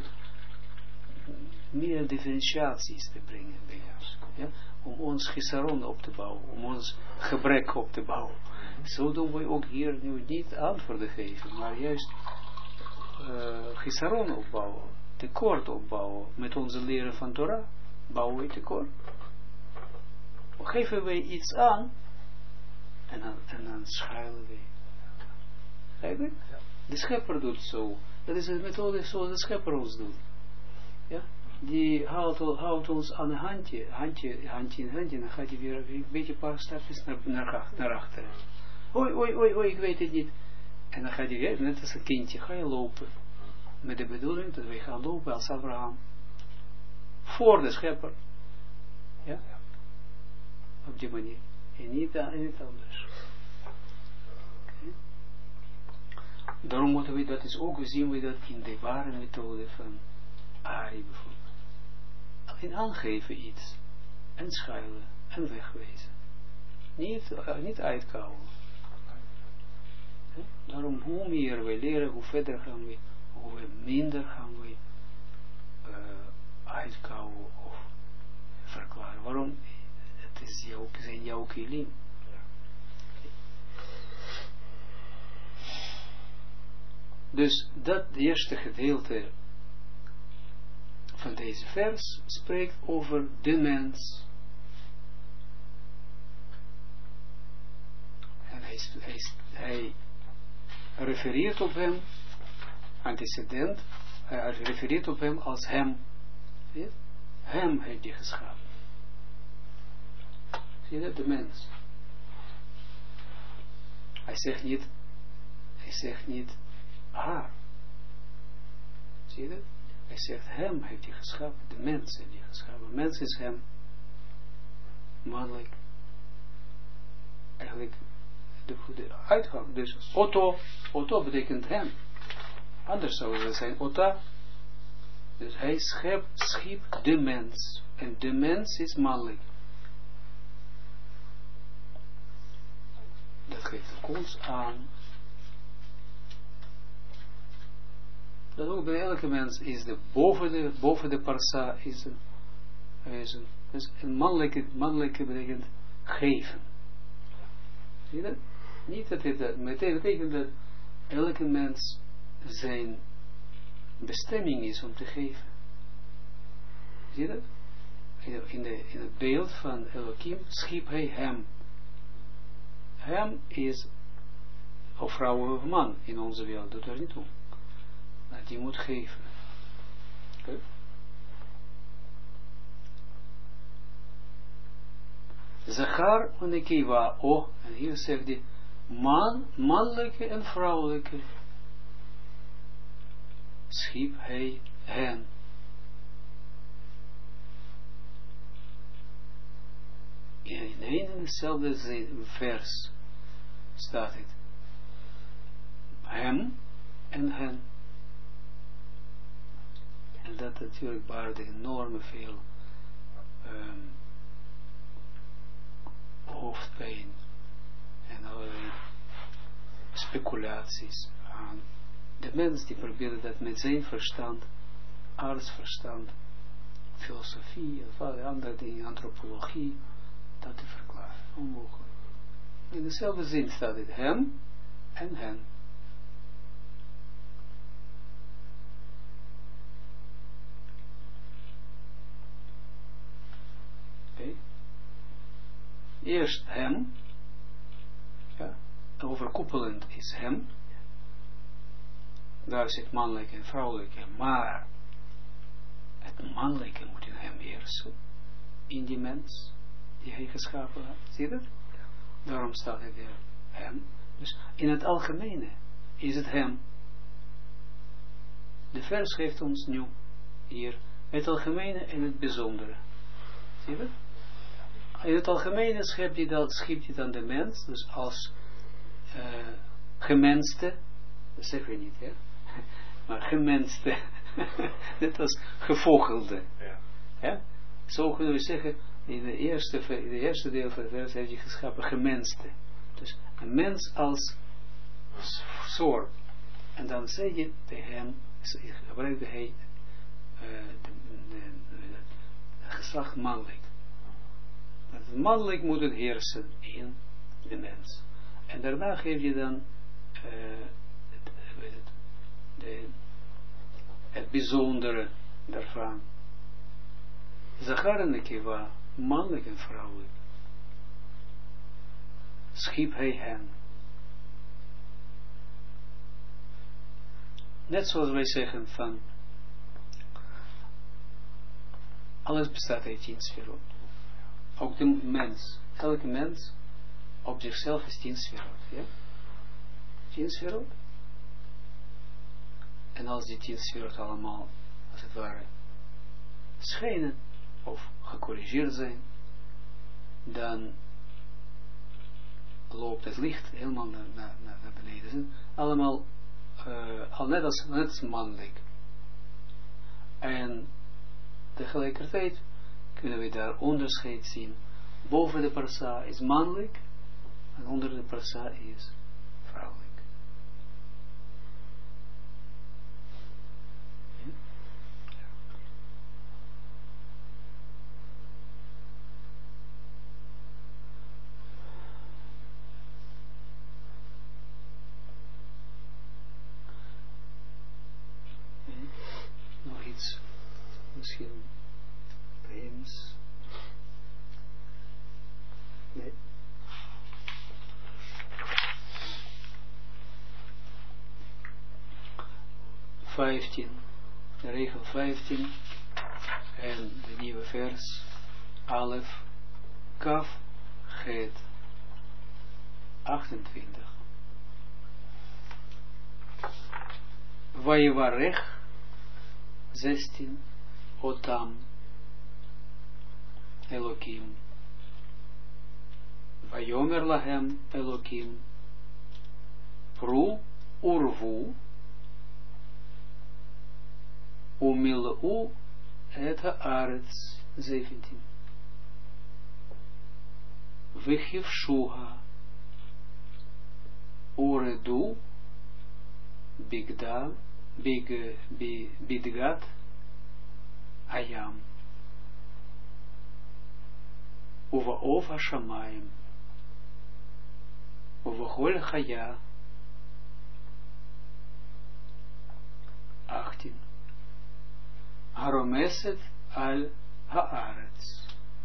meer differentiaties te brengen bij ons, ja, om ons chisaron op te bouwen, om ons gebrek op te bouwen. Zo doen wij ook hier nu niet antwoorden geven, maar juist chisaron opbouwen, tekort opbouwen. Met onze leren van Torah bouwen we tekort. Geven wij iets aan en dan schuilen we. Begrijp je? Ja. De schepper doet zo. Dat is een methode zoals de schepper ons doet. Ja? Die houdt ons aan een handje in handje, dan gaat hij weer een beetje een paar stapjes naar achteren. Oei, ik weet het niet. En dan gaat hij weer, net als een kindje, ga je lopen. Met de bedoeling dat wij gaan lopen als Abraham. Voor de schepper. Ja? Op die manier. En niet anders. Okay. Daarom moeten we dat is ook, zien we dat in de ware methode van Ari bijvoorbeeld. Alleen aangeven iets. En schuilen. En wegwezen. Niet uitkouwen. Daarom hoe meer we leren, hoe verder gaan we, hoe minder gaan we uitkouwen of verklaren. Waarom? Het zijn jouw kilim. Ja. Dus dat eerste gedeelte van deze vers spreekt over de mens. En hij refereert op hem, antecedent, hij refereert op hem als hem. Zie? Hem heeft hij geschapen. Zie je dat? De mens. Hij zegt niet haar. Zie je dat? Hij zegt hem heeft hij geschapen. De mens heeft hij geschapen. Mens is hem. Mannelijk. Eigenlijk de uitgang. Dus Otto betekent hem. Anders zou het zijn Otta. Dus hij schiep de mens. En de mens is mannelijk. Dat geeft ook ons aan. Dat ook bij elke mens is de boven de parsa is een mannelijke betekent geven. Zie je dat? Niet dat het betekent dat elke mens zijn bestemming is om te geven. Zie je dat? In het beeld van Elohim schiep hij hem. Hem is, of vrouw of man in onze wereld, doet er niet om. Maar die moet geven. Okay? Zachar en Nekiva. Oh, en hier zegt hij, mannelijke en vrouwelijke. Schiep hij hen. In een en dezelfde vers staat het. Hem en hen. En dat natuurlijk baarde enorme veel hoofdpijn en allerlei speculaties aan. De mens die probeerde dat met zijn verstand, artsverstand, filosofie of alle andere dingen, antropologie, dat te verklaren. Onmogelijk. In dezelfde zin staat het hem en hen. Okay. Eerst hem, ja, overkoepelend is hem, daar zit mannelijke en vrouwelijke, maar het mannelijke moet in hem heersen, in die mens die hij geschapen had, zie je dat? Daarom staat het weer hem, dus in het algemene is het hem. De vers geeft ons nu hier het algemene en het bijzondere, zie je dat? In het algemene schiep je dan de mens, dus als gemenste, dat zeggen we niet, hè? Maar gemenste, net als gevogelde. Ja. Ja? Zo kunnen we zeggen, in de eerste deel van het vers heeft je geschapen gemenste. Dus een mens als soort. En dan zeg je tegen hem, gebruikte hij geslacht mannelijk. Het mannelijk moet het heersen in de mens. En daarna geef je dan het bijzondere daarvan. Zachar en Nekiva, mannelijk en vrouwelijk. Schiep hij hen. Net zoals wij zeggen van alles bestaat uit 10 sferot. Ook de mens, elke mens op zichzelf is 10 sferot, ja? 10 sferot. En als die 10 sferot allemaal, als het ware, schijnen of gecorrigeerd zijn, dan loopt het licht helemaal naar beneden. Zijn allemaal al net als mannelijk. En tegelijkertijd kunnen we daar onderscheid zien. Boven de parsa is mannelijk en onder de parsa is vrouwelijk. Ja? Nog iets, misschien James. Nee. De regel 15 en de nieuwe vers Alef Kaf Het 28. Vayevarech 16 Otam Elokim Vayomer lahem Elokim Pru urvu Umilu et haaretz 17 Vechivshuha Uredu Bidgat Ayam Uvaov Hashamayim Uvachol Chaya 18 Haromeset al Haaretz.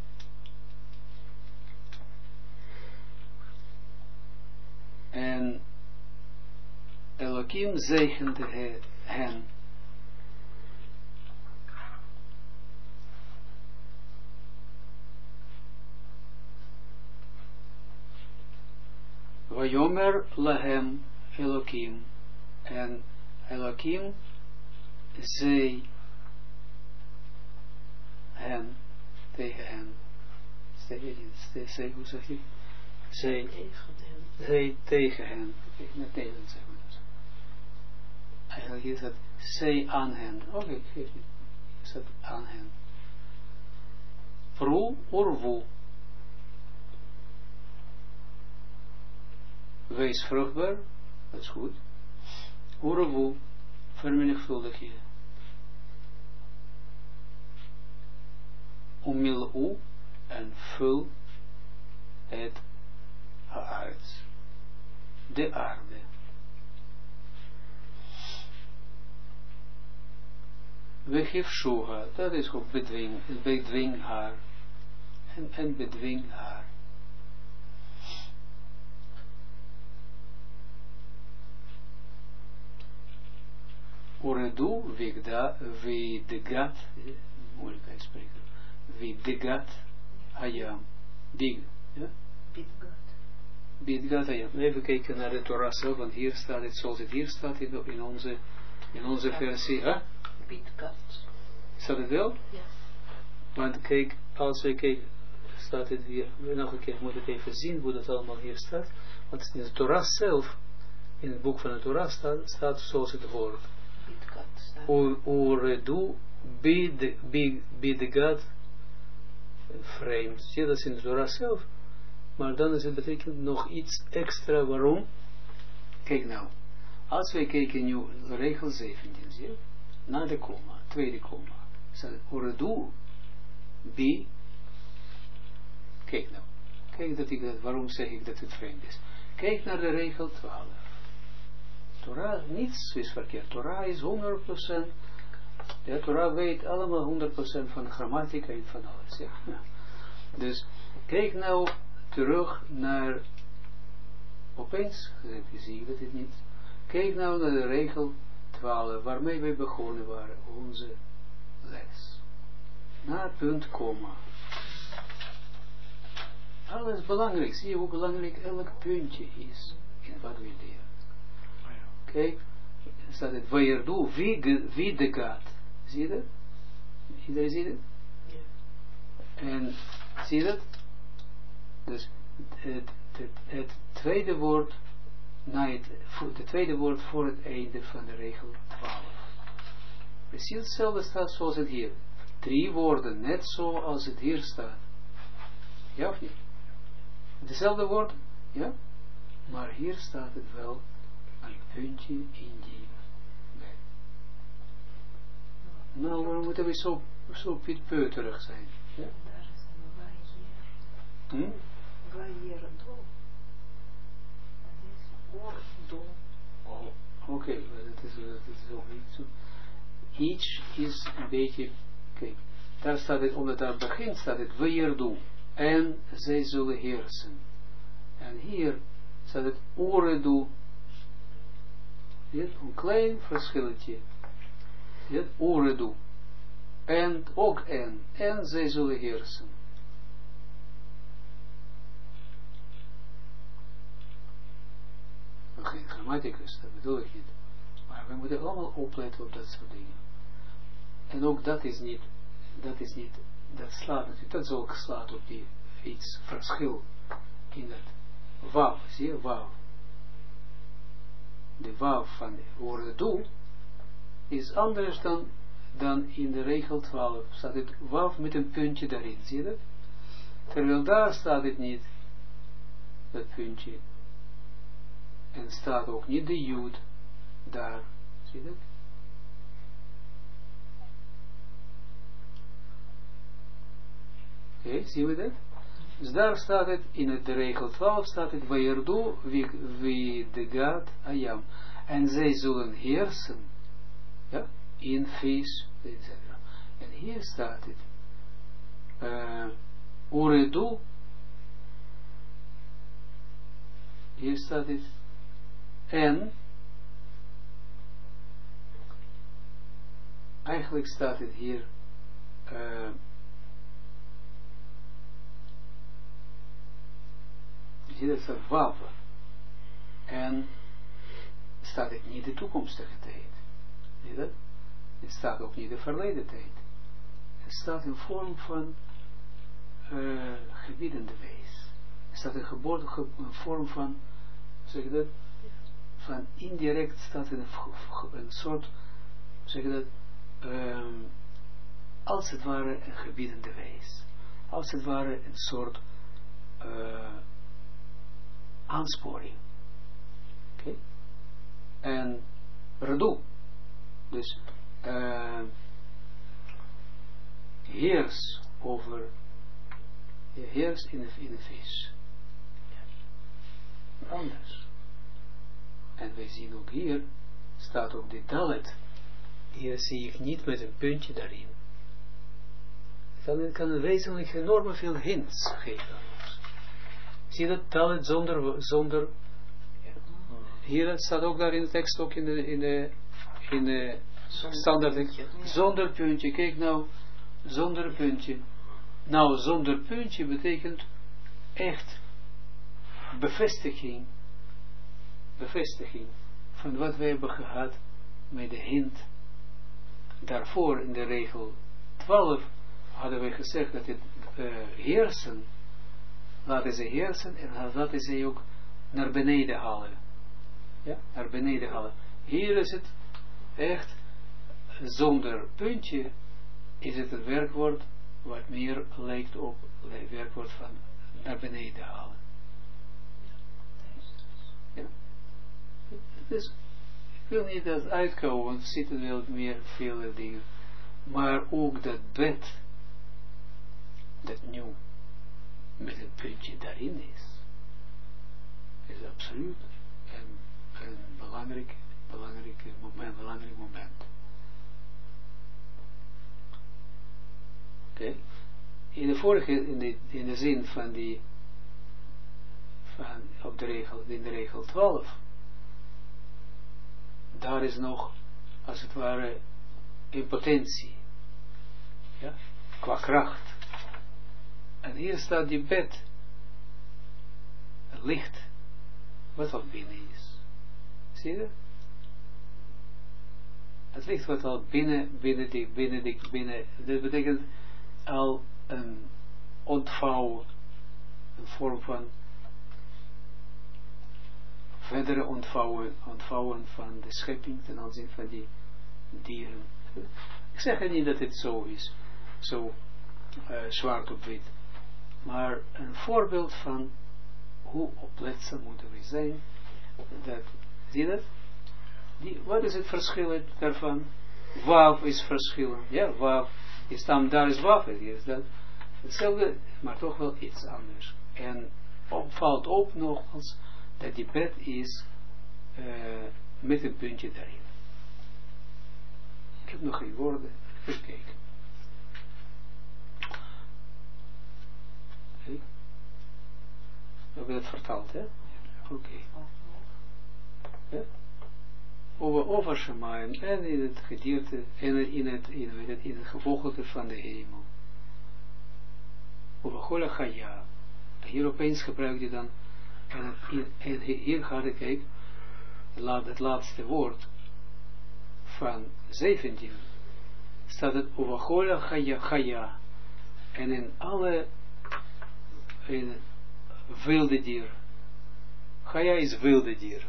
En Elohim zegende hen. Vayomer lahem Elohim. En Elohim zei hen, tegen hen. Hoe zeg je? Zij tegen hen. Met tegen zeggen we dat. Eigenlijk is dat zij aan hen. Oké, geef niet. Is dat aan hen. Vru urvu. Wees vruchtbaar. Dat is goed. Urvu. Vermenigvuldig je. Umil'u. En vul het haaretz. De aarde. Wegifshuha, dat is ook bedwing haar. En bedwing haar. Uredu, wie de gat, moeilijk uitspreken, wie de gat, ayam, big, ja? Bidgat ayam. Even kijken naar de Torah zelf, want hier staat het zoals het hier staat in onze versie, hè? Bidgat. Staat het wel? Ja. Want kijk, als we kijken, staat het hier, nog een keer moet ik even zien hoe dat allemaal hier staat, want in de Torah zelf, in het boek van de Torah staat zoals het hoort. Uredu bidgat vreemd. Zie je dat in de Torah zelf? Maar dan is het betekent nog iets extra. Waarom? Kijk nou. Als wij kijken nu regel 17, zie je? Na de komma, tweede komma. Staat Uredu bi. Kijk nou. Kijk dat waarom zeg ik dat het vreemd is. Kijk naar de regel 12. Torah, niets is verkeerd. Torah is 100%. De Torah weet allemaal 100% van de grammatica en van alles. Ja. Dus kijk nou terug naar, opeens, zie je dat het niet. Kijk nou naar de regel 12, waarmee wij begonnen waren, onze les. Na punt, komma. Alles belangrijk, zie je hoe belangrijk elk puntje is in wat we leren. Kijk, staat het, Vayerdu, wie de gaat. Zie je dat? Iedereen ziet het? Ja. En, zie je dat? Dus, het tweede woord, het tweede woord voor het einde van de regel 12. Precies hetzelfde staat zoals het hier. 3 woorden, net zoals het hier staat. Ja of niet? Dezelfde woord, ja? Maar hier staat het wel een puntje in die. Nee. Nou, waarom moeten we zo pietpeuterig zijn? Ja? Daar is een waaier. Waaier-do. Dat is oor-do. Oh, oké, dat is ook niet zo. Each is een beetje, kijk, daar staat het, omdat daar begint staat het, Waaier-do. En zij zullen heersen. En hier staat het, Oredu. Een klein verschilletje. Oredu. En ook en zij zullen heersen. Geen grammaticus, dat bedoel ik niet. Maar we moeten allemaal opletten op dat soort dingen. En ook dat slaat natuurlijk, dat is ook slaat op die iets verschil in het waw, zie je, waw. De waw van de woorden doe is anders dan in de regel 12. Staat het waw met een puntje daarin, zie je dat? Terwijl daar staat het niet, dat puntje. En staat ook niet de jood daar, zie je dat? Oké, zien we dat? Dus daar staat het, in de regel 12 staat het, Vayerdu wie de gaat ayam. En zij zullen heersen, ja, in vis, etc. En hier staat het, Uredu, hier staat het, en, eigenlijk staat het hier, zie dat staat wav. En staat het niet de toekomstige tijd. Zie je dat? Het staat ook niet de verleden tijd. Het staat in vorm van gebiedende wees. Het staat in vorm van, zeg je dat, van indirect staat in een soort, zeg je dat, als het ware een gebiedende wees. Als het ware een soort aansporing. Oké? En redoe. Dus heers over, heers in de vis. Anders. En wij zien ook hier, staat ook de dalet. Hier zie ik niet met een puntje daarin. Dan kan het wezenlijk enorm veel hints geven aan ons. Zie je dat dalet zonder hier staat ook daar in de tekst, ook in de standaard, zonder puntje. Kijk nou, zonder puntje. Nou, zonder puntje betekent echt bevestiging van wat we hebben gehad met de hint. Daarvoor in de regel 12 hadden we gezegd dat het heersen, laten ze heersen en laten ze ook naar beneden halen. Ja, naar beneden halen. Hier is het echt zonder puntje, is het een werkwoord wat meer lijkt op het werkwoord van naar beneden halen. Ja. Dus ik wil niet dat uitkomen, want er zitten wel meer vele dingen. Maar ook dat bed, dat nu met een puntje daarin is absoluut een belangrijk moment. Oké? In de vorige, in de zin van die, in de regel 12, daar is nog, als het ware, impotentie. Ja? Qua kracht. En hier staat die bed, het licht, wat al binnen is. Zie je? Het licht wat al binnen, dat betekent al een ontvouwen, een vorm van verdere ontvouwen van de schepping ten aanzien van die dieren. Ik zeg niet dat het zo is, zo zwart op wit, maar een voorbeeld van hoe oplettend moeten we zijn. Dat, zie je dat? Wat is het verschil daarvan? Waaf is verschillend. Ja, waaf is dan, daar is waaf, hier is dat hetzelfde, maar toch wel iets anders. En valt ook nogmaals dat die bed is met een puntje daarin. Ik heb nog geen woorden. Even kijken. Okay. We hebben het vertaald, hè? Oké. Ja? Over Shemaim en in het gedierte en in het gevogelte van de hemel. Over Chola Chaya. Hier opeens gebruikt hij dan en hier gaat ik kijken het laatste woord van 17 staat het over Chola Chaya en in alle wilde dier. Chaya is wilde dier.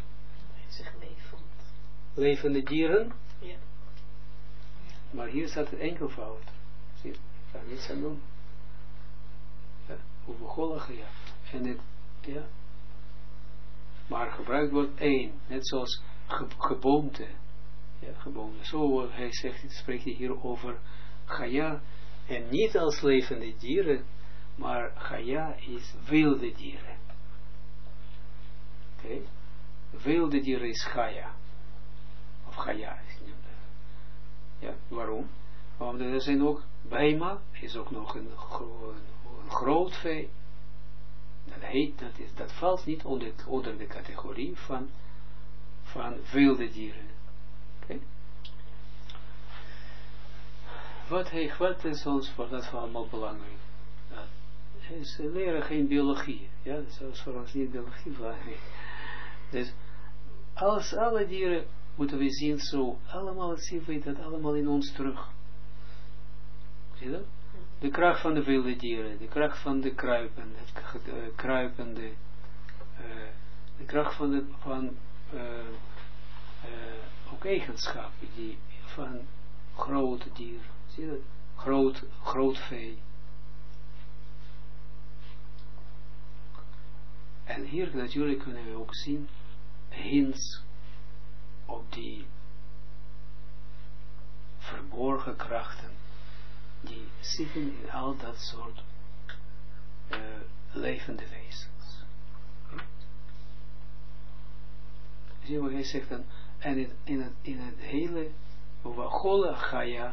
Levende dieren. Ja. Maar hier staat het enkelvoud. Zie je? Ik kan niets aan doen. Ja. Over Chola ja. En het, ja. Maar gebruikt wordt één. Net zoals geboomte. Ja, geboomte. Zo hij zegt, het spreekt hij hier over Chaya. En niet als levende dieren. Maar Chaya is wilde dieren. Oké. Okay. Wilde dieren is Chaya. Of Chaya. Ja, waarom? Want er zijn ook, Behema is ook nog een groot vee. Dat valt niet onder de categorie van wilde dieren. Okay. Wat is ons voor dat allemaal belangrijk? Ze leren geen biologie. Ja, dat is voor ons niet biologie belangrijk. Dus Als alle dieren moeten we zien zo, allemaal zien we dat allemaal in ons terug. Zie je dat? De kracht van de wilde dieren, de kracht van de kruipen, het kruipende, de kracht van ook eigenschappen die van grote dieren, zie je dat? Groot vee. En hier natuurlijk kunnen we ook zien hints op die verborgen krachten die zitten in al dat soort levende wezens. Zie je wat hij zegt dan? En in het hele Wachole Chaya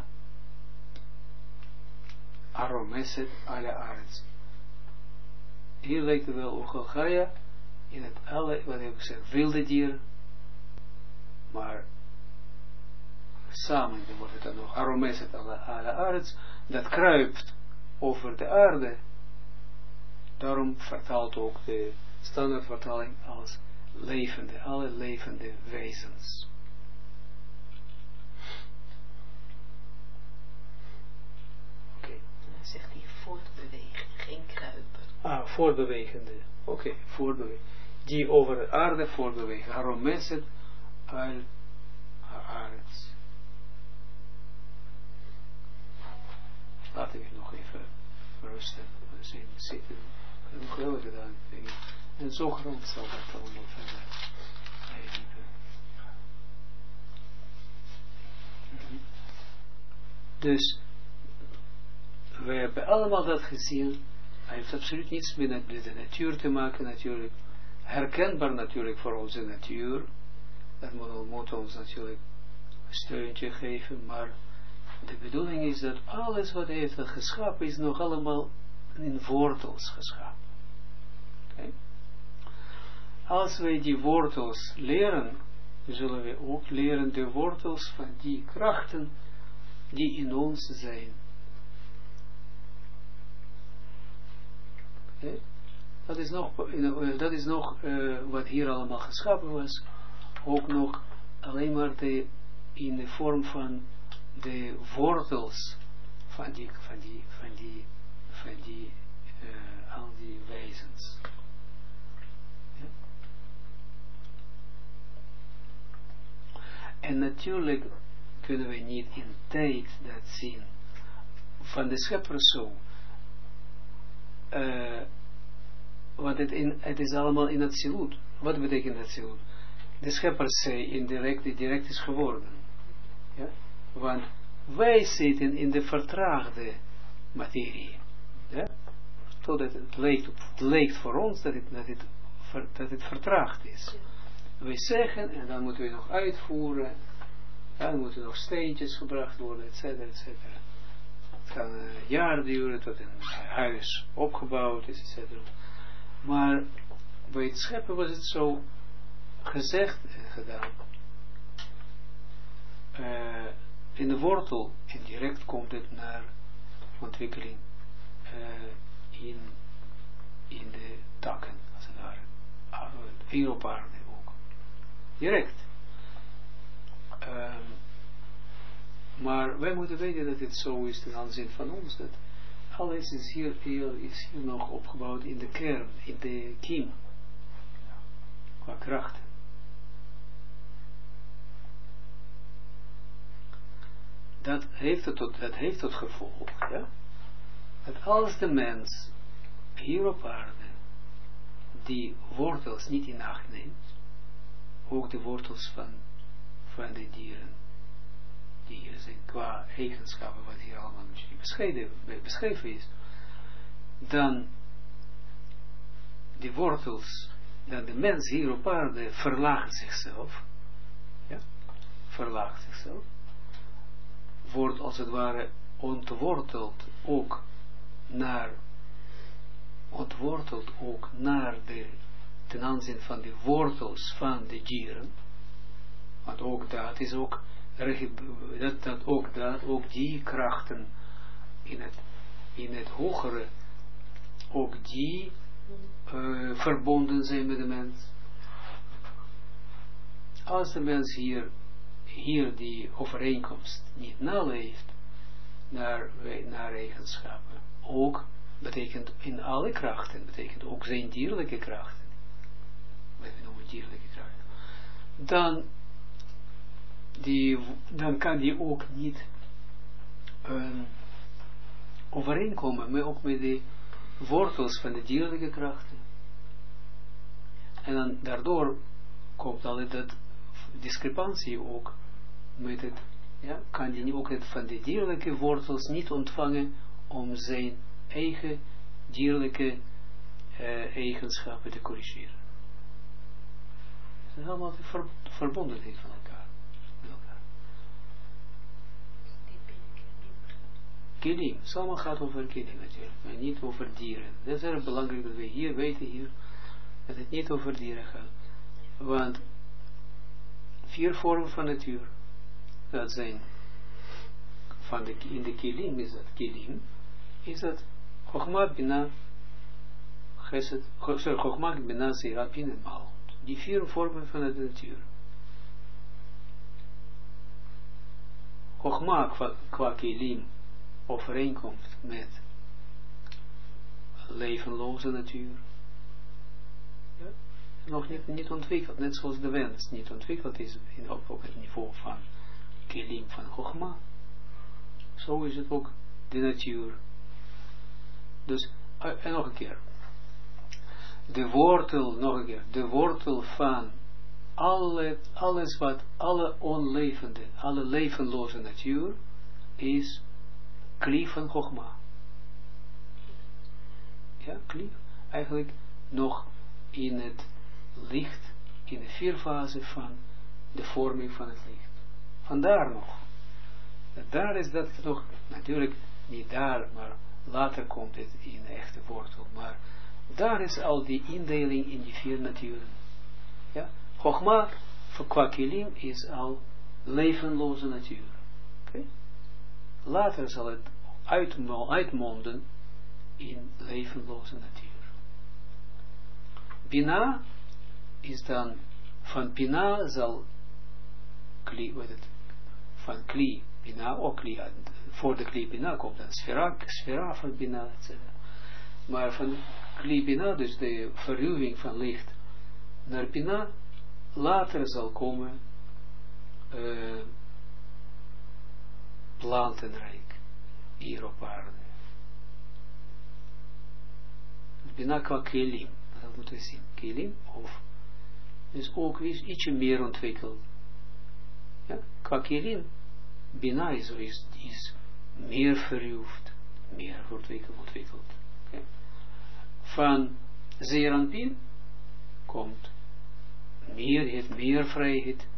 Aromeset ala Arets. Hier lijkt het wel Wachole Chaya in het alle, wat heb ik gezegd, wilde dier, maar samen wordt het dan nog Aromeset ala Arets, dat kruipt over de aarde. Daarom vertaalt ook de standaardvertaling als levende, alle levende wezens. Oké. Dan zegt hij voortbewegen, geen kruipen. Voortbewegende. Oké, voortbewegen. Die over de aarde voortbewegen. Aromeset al Arets. Laten we nog even rusten. We zitten nog heel gedaan. En zo grond zal dat allemaal verder diepen. Dus we hebben allemaal dat gezien. Hij heeft absoluut niets met de natuur te maken natuurlijk. Herkenbaar natuurlijk voor onze natuur. Dat moet ons natuurlijk een steuntje geven, maar de bedoeling is dat alles wat hij heeft geschapen is nog allemaal in wortels geschapen. Okay? Als wij die wortels leren, zullen we ook leren de wortels van die krachten die in ons zijn. Okay? Dat is nog wat hier allemaal geschapen was, ook nog alleen maar in de vorm van de wortels van al die wezens. Ja? En natuurlijk kunnen we niet in tijd dat zien van de schepper zo. Want het is allemaal in het zilut. Wat betekent dat zilut? De schepper zei indirect is geworden. Ja? Want wij zitten in de vertraagde materie. Ja? Totdat het lijkt voor ons dat het vertraagd is. Wij zeggen, en dan moeten we nog uitvoeren, dan moeten nog steentjes gebracht worden, et cetera. Het kan een jaar duren tot een huis opgebouwd is, et cetera. Maar bij het scheppen was het zo gezegd en gedaan. In de wortel, en direct komt het naar ontwikkeling in de takken, als het ware. Hier op aarde ook. Direct. Maar wij moeten weten dat het zo is ten aanzien van ons, dat alles is hier nog opgebouwd in de kern, in de kiem, qua krachten. Dat heeft tot gevolg, ja, dat als de mens hier op aarde die wortels niet in acht neemt, ook de wortels van de dieren, die hier zijn qua eigenschappen, wat hier allemaal beschreven is, dan die wortels, dan de mens hier op aarde verlaagt zichzelf, ja, wordt als het ware ontworteld ook naar de, ten aanzien van de wortels van de dieren, want ook dat is ook ook die krachten in het hogere, ook die verbonden zijn met de mens. als de mens hier die overeenkomst niet naleeft, naar eigenschappen, ook betekent in alle krachten, betekent ook zijn dierlijke krachten, wat we noemen dierlijke krachten, dan kan die ook niet overeenkomen, maar ook met de wortels van de dierlijke krachten. En dan daardoor komt altijd dat discrepantie ook met het, ja, kan die ook het van de dierlijke wortels niet ontvangen om zijn eigen dierlijke eigenschappen te corrigeren. Het is allemaal verbondenheid van elkaar. Kilim, het allemaal gaat over kilim natuurlijk, maar niet over dieren. Dat is erg belangrijk dat we hier weten dat het niet over dieren gaat. Want 4 vormen van natuur, dat zijn, in de kilim is dat Chochma, Bina, Chesed, Chochma, Bina, Zeira, Pin en Malchut. Die 4 vormen van de natuur. Chochma qua kilim overeenkomt met levenloze natuur. Ja? Nog niet ontwikkeld, net zoals de wens niet ontwikkeld is op het niveau van kilim van Chochma. Zo is het ook de natuur. Dus, en nog een keer. De wortel van alles wat, alle onlevende, alle levenloze natuur is kli van Chochma. Ja, kli. Eigenlijk nog in het licht, in de 4 fase van de vorming van het licht. Vandaar nog. Daar is dat nog, natuurlijk niet daar, maar later komt het in een echte wortel. Maar daar is al die indeling in die 4 naturen. Ja? Chochma, qua kilim, is al levenloze natuur. Okay? Later zal het uitmonden in levenloze natuur. Bina is dan, van Bina zal kli, van kli, Bina, ook kli, voor de kli Bina komt dan sfera van Bina, etc. Maar van kli Bina, dus de verruwing van licht, naar Bina, later zal komen plantenrijk, hier op aarde. Bina qua kelim, dat moeten we zien, kelim, of is ook ietsje meer ontwikkeld. Ja? Qua kelim, Bina is meer verruwd, meer ontwikkeld. Okay. Van Zeranpin komt heeft meer vrijheid,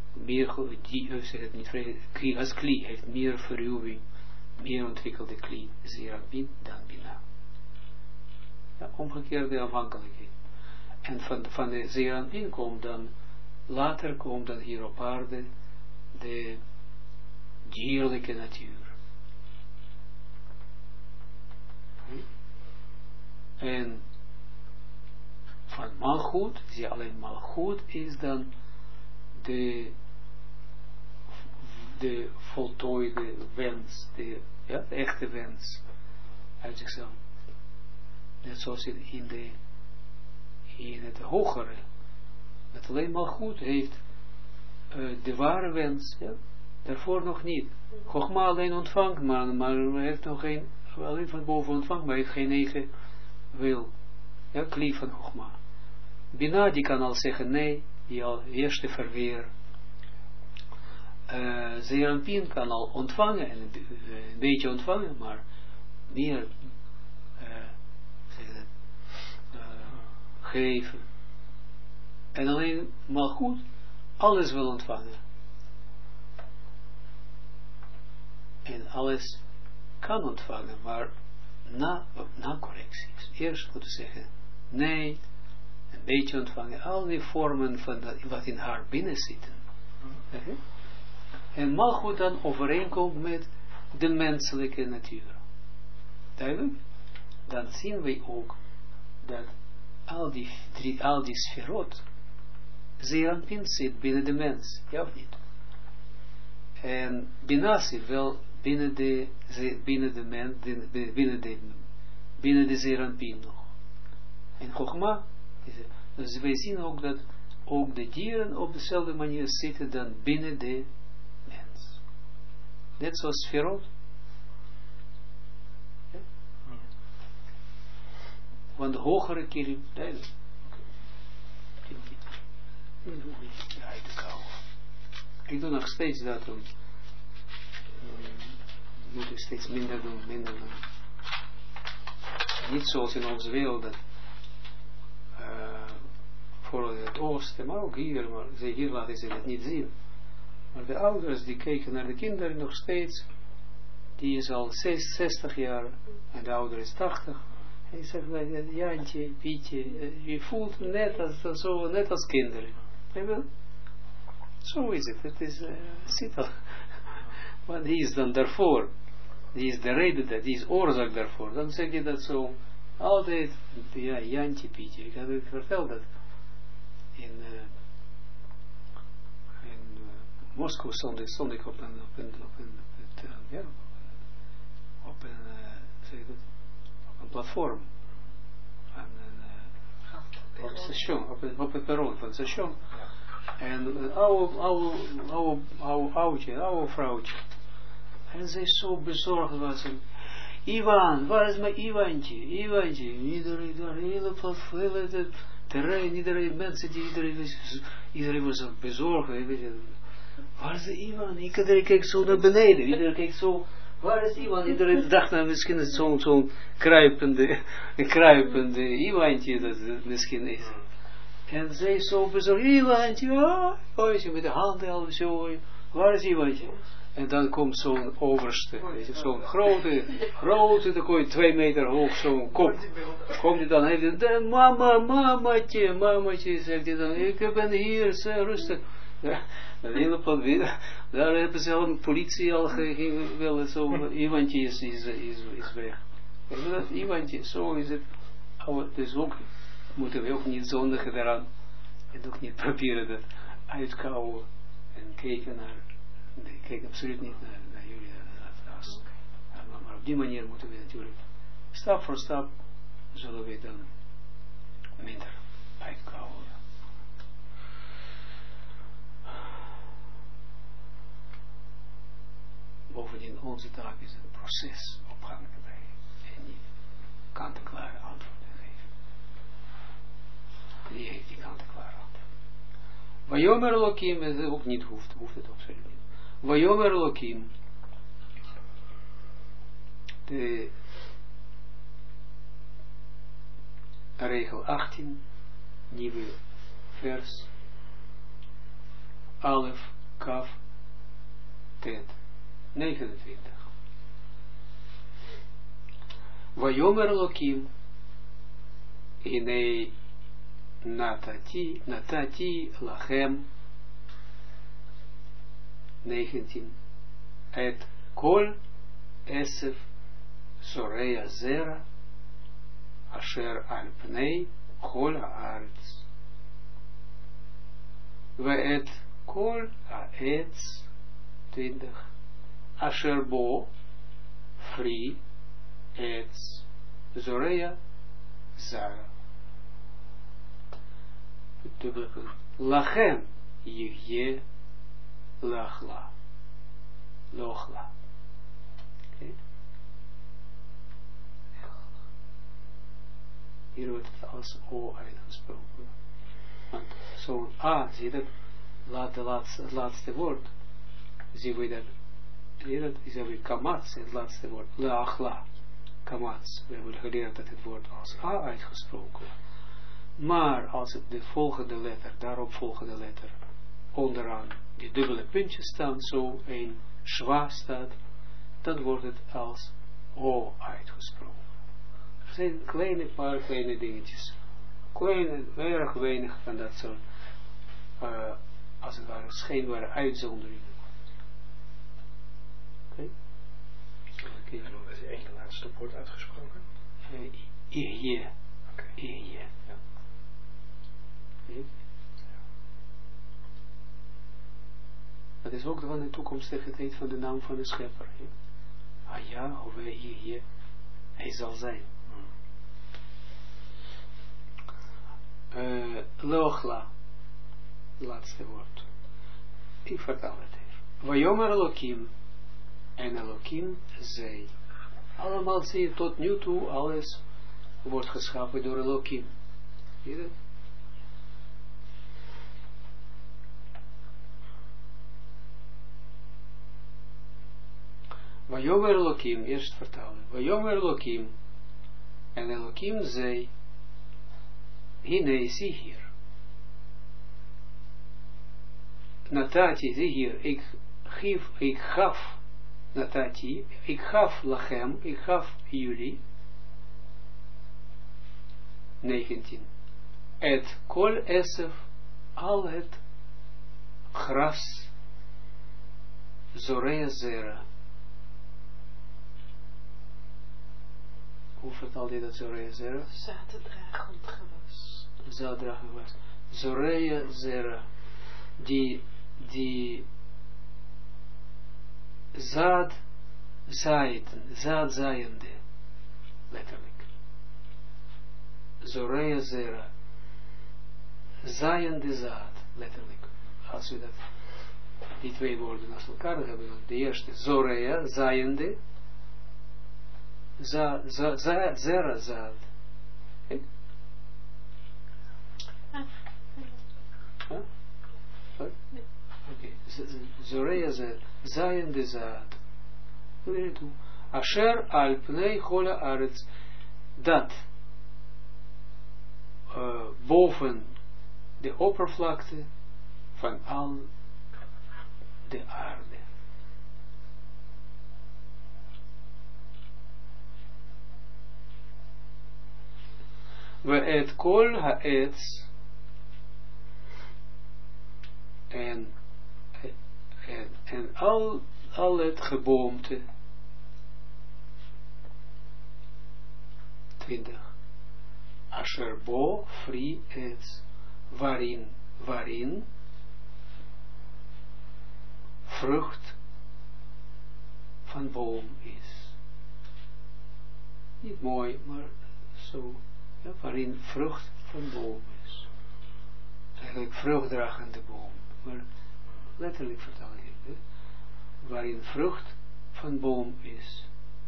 als kli heeft meer verruwing, meer ontwikkelde kli, Zeranpin dan Bina. Ja, omgekeerde afhankelijkheid. En van de Zeranpin komt dan, later komt dan hier op aarde de dierlijke natuur. En van Malchut, zie alleen Malchut is dan de voltooide wens, de echte wens uit zichzelf. Net zoals in het hogere. Met alleen Malchut heeft de ware wens, ja, daarvoor nog niet. Chochma alleen ontvangt, maar heeft nog geen, alleen van boven ontvangt, maar heeft geen eigen wil. Ja, kli van Chochma. Bina die kan al zeggen nee, die al eerste verweer. Zeranpin kan al ontvangen, en een beetje ontvangen, maar meer geven. En alleen Malchut alles wil ontvangen. En alles kan ontvangen, maar na correcties. Eerst moeten zeggen, nee, een beetje ontvangen, al die vormen van wat in haar binnen zitten. En Malchut dan overeenkomt met de menselijke natuur. Duidelijk? Dan zien we ook dat al die sferot Zeranpin zit binnen de mens, ja of niet? En Bina zit wel binnen de mens, binnen de Zeranpin nog. En Chogma, dus wij zien ook dat ook de dieren op dezelfde manier zitten dan binnen de mens. Net zoals Sferot. Ja? Van de hogere kilim, duidelijk. Ik doe nog steeds dat om. Moet ik steeds minder doen. Niet zoals in onze wereld dat voor het oosten, maar ook hier, maar hier laten ze het niet zien. Maar de ouders die kijken naar de kinderen nog steeds, die is al 60 jaar en de ouder is 80. En die zegt, Jantje, Pietje, je voelt net als kinderen. Zo is het. Het is, zit al. Want die is dan daarvoor. Die is de reden, die is oorzaak daarvoor. Dan zeg je dat zo altijd, ja, Jantje, Pietje. Ik had het verteld dat in Moskou stond ik op een platform. Op het station, op het perron van het station. En een oude vrouwtje. En zij zo bezorgd was. Ivan, waar is mijn Ivantje? Iedereen daar, hele terrein, iedereen, mensen die iedereen was bezorgd. Waar is de Ivan? Iedereen kijkt zo naar beneden. Iedereen kijkt zo, waar is Ivan? Iedereen dacht nou misschien is zo'n kruipende Ivantje dat het misschien is. En zij zo bezorgd, Ivantje, met de handen al zo, waar is Ivantje? En dan komt zo'n overste, zo'n grote, dan kon je 2 meter hoog, zo'n kop. Komt hij dan, hij zegt, mamaatje, zegt hij dan, ik ben hier, rustig. Ja, een hele plan weer. Daar hebben ze al een politie al wel zo, Ivantje is weg. En dat Ivantje, zo is het. Dus ook, moeten we ook niet zondigen daaraan. En ook niet proberen dat uitkouwen en kijken naar. Nee, ik kijk absoluut niet naar jullie. Maar op die manier moeten we natuurlijk stap voor stap zullen we dan minder uitkouwen. Bovendien, onze taak is een proces op gang te brengen en niet kant-en-klare antwoorden geven. Die heeft die kant-en-klare antwoorden. Vayomer Elohim, het ook niet hoeft het absoluut niet. Vayomer Elohim, de regel 18, nieuwe vers, Alef, Kaf, Tet, 29. Vayomer Elohim, Hinei natati lachem, 19. Et kol esef soreya zera asher al pnei kol haaretz. Ve et kol haetz 20. Asher bo free etz zoreya zara. Lachem yihye Lachla. Lochla. Okay. Hier wordt het als O uitgesproken. Want zo'n A, zie je dat? Het laatste woord. Zie je dat? Hier is er weer kamats, het laatste woord. Lachla. Kamats. We hebben geleerd dat het woord als A uitgesproken. Maar als het de volgende letter, daarop volgende letter, onderaan die dubbele puntjes staan, zo een schwa staat, dan wordt het als O uitgesproken. Er zijn paar kleine dingetjes. Erg weinig van dat soort, als het ware, schijnbare uitzonderingen. Oké? En hoe werd één laatste woord uitgesproken? Ihje. Oké. Ihje. Ja. dat is ook van de toekomstige tijd van de naam van de schepper. Ja? Ah ja, hoe wij hier, hij zal zijn. Leochla, laatste woord. Ik vertaal het even. Vayomer Elohim, en Elohim zei. Allemaal zie je tot nu toe, alles wordt geschapen door Elohim. Zie je dat? Vayomer Elohim, eerst vertalen. Vayomer Elohim, en Elohim zei. Hine, zie hier. Natati, zie hier, ik gaf, Natati, ik gaf lachem, ik gaf jullie, 19. Et kol esef, al het gras, zorea zera. Hoe vertaalt hij dat zorea zera? Zaaddragend gewas. Zaaddragend gewas. Zorea zera. Die zaadzaaiende, letterlijk. Zorea zera. Zaaiende zaad, letterlijk. Als we dat, die twee woorden naast elkaar hebben, de eerste, zorea, zaaiende, zera zaad. Oké, zorea zaad, zaaiende zaad. Asher al pnei chola arets, dat boven de oppervlakte van al de aarde. We et kol haetz en al het geboomte 20 asher bo free etz waarin vrucht van boom is. Niet mooi, maar zo, ja, waarin vrucht van boom is. Eigenlijk vruchtdragende boom, maar letterlijk vertaal ik het, waarin vrucht van boom is.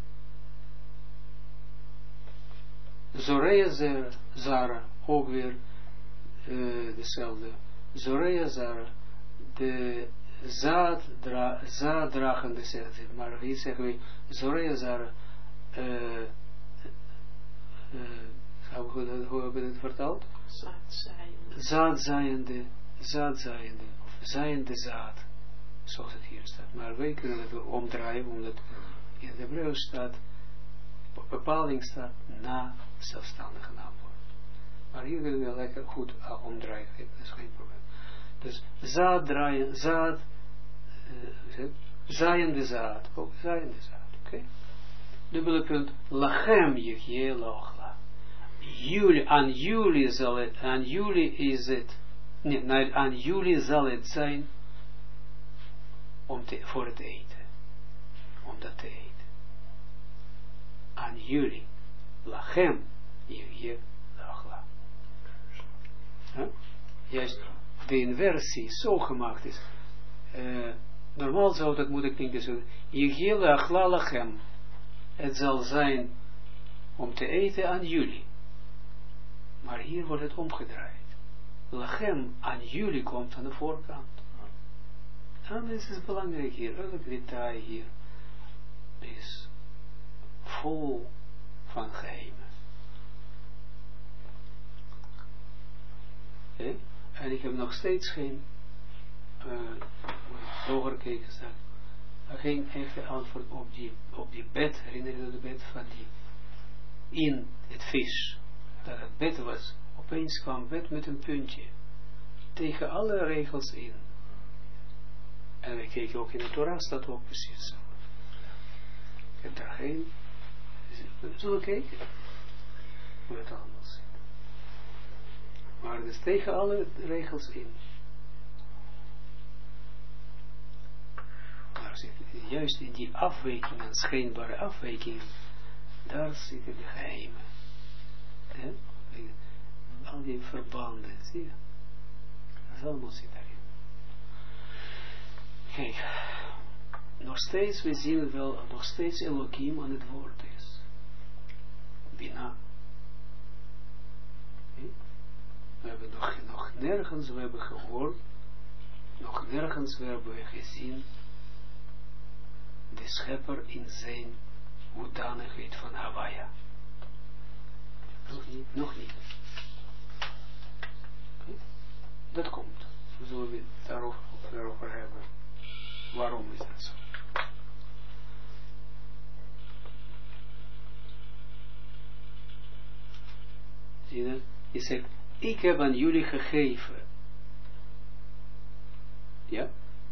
Zorea Zara, ook weer dezelfde. Zorea Zara, de zaaddragende, maar hier zeggen we, Zorea Zara, hoe hebben we het vertaald? Zaadzaaiende, of zaaiende zaad, zoals het hier staat. Maar wij kunnen het omdraaien, omdat in het Hebreeuws staat, bepaling staat na zelfstandige naamwoord. Maar hier willen we lekker goed omdraaien, dat is geen probleem. Dus zaaiende zaad, ook zaaiende zaad, oké? Dubbele punt, lachem yechie lochla. Aan jullie zal het, aan jullie is het, nee, aan jullie zal het zijn voor het eten, om dat te eten. Aan jullie, lachem yechie lochla. Juist, de inversie zo gemaakt is. Normaal zou dat moeten klinken zo. Yechie lochla lachem. Het zal zijn om te eten aan jullie. Maar hier wordt het omgedraaid. Lachem aan jullie komt aan de voorkant. En dit is belangrijk hier. Elk detail hier is vol van geheimen. Okay? En ik heb nog steeds geen doorgekeken staan. Geen echte antwoord op die bed. Herinner je de bed van die in het vis. Dat het bed was. Opeens kwam bed met een puntje. Tegen alle regels in. En we keken ook in de Torah, staat ook precies zo. Ik heb daar geen. Zullen we kijken? Hoe het allemaal zit. Maar het is tegen alle regels in. juist in die afwijkingen, schijnbare afwijkingen, daar zitten de geheimen. Ja? Al die verbanden, zie je? Dat allemaal zit daarin. Kijk, nog steeds, we zien het wel, nog steeds Elohim aan het woord is. Bina. We hebben nog nergens, we hebben gehoord, nog nergens we hebben gezien, de schepper in zijn hoedanigheid van Hawaii. Nog niet. Okay. Dat komt. We zullen het daarover hebben. Waarom is dat zo? Zie je dat? Je zegt, ik heb aan jullie gegeven. Ja?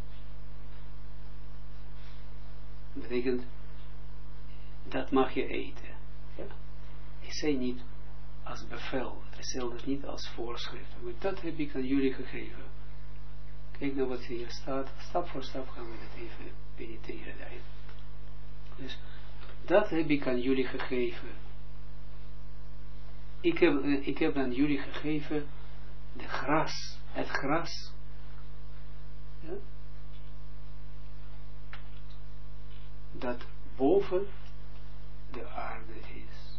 Betekent, dat mag je eten. Ja? Ik zei niet als bevel, ik zei dat niet als voorschrift. Maar dat heb ik aan jullie gegeven. Kijk naar wat hier staat. Stap voor stap gaan we dat even penetreren daarin. Dus, dat heb ik aan jullie gegeven. Ik heb aan jullie gegeven het gras. Ja? Dat boven de aarde is.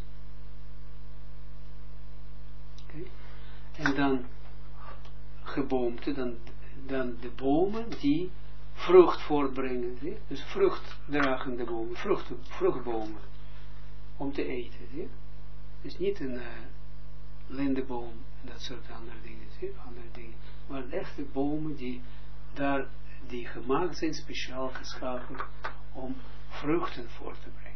Okay. En dan geboomte, dan de bomen die vrucht voortbrengen. Zie? Dus vruchtdragende bomen, vruchtbomen. Om te eten. Zie? Dus niet een lindeboom en dat soort andere dingen. Zie? Andere dingen. Maar echte bomen die gemaakt zijn, speciaal geschapen om vruchten voor te brengen.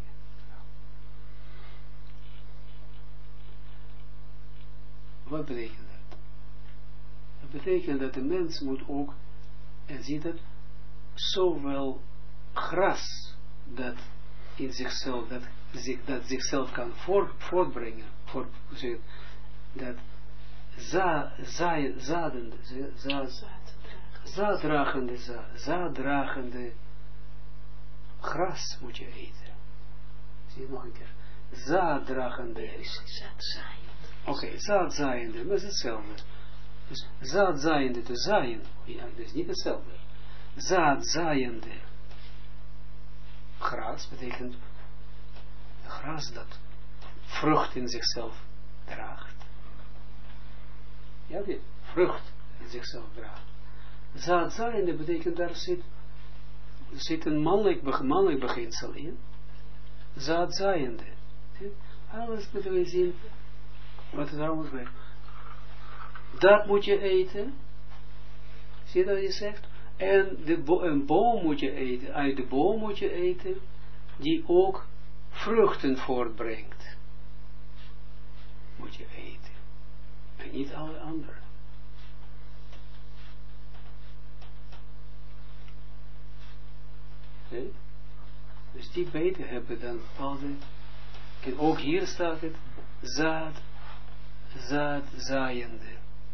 Wat betekent dat? Dat betekent dat de mens moet ook, en ziet het, zowel gras dat in zichzelf, dat zichzelf kan voortbrengen, dat zaaddragende gras moet je eten. Zie je nog een keer. Zaaddragende. Oké, zaadzaaiende, maar het is hetzelfde. Dus zaadzaaiende te zaaien, ja, dat is niet hetzelfde. Zaadzaaiende gras betekent gras dat vrucht in zichzelf draagt. Ja, die vrucht in zichzelf draagt. Zaadzaaiende betekent daar zit een mannelijk beginsel in. Zaadzaaiende. Alles moeten we zien wat het trouwens werkt. Dat moet je eten. Zie je dat je zegt? En een boom moet je eten. Uit de boom moet je eten. Die ook vruchten voortbrengt. Moet je eten. En niet alle anderen. Okay. Dus die beiden hebben dan bepaalde. En ook hier staat het. Zaadzaaiende.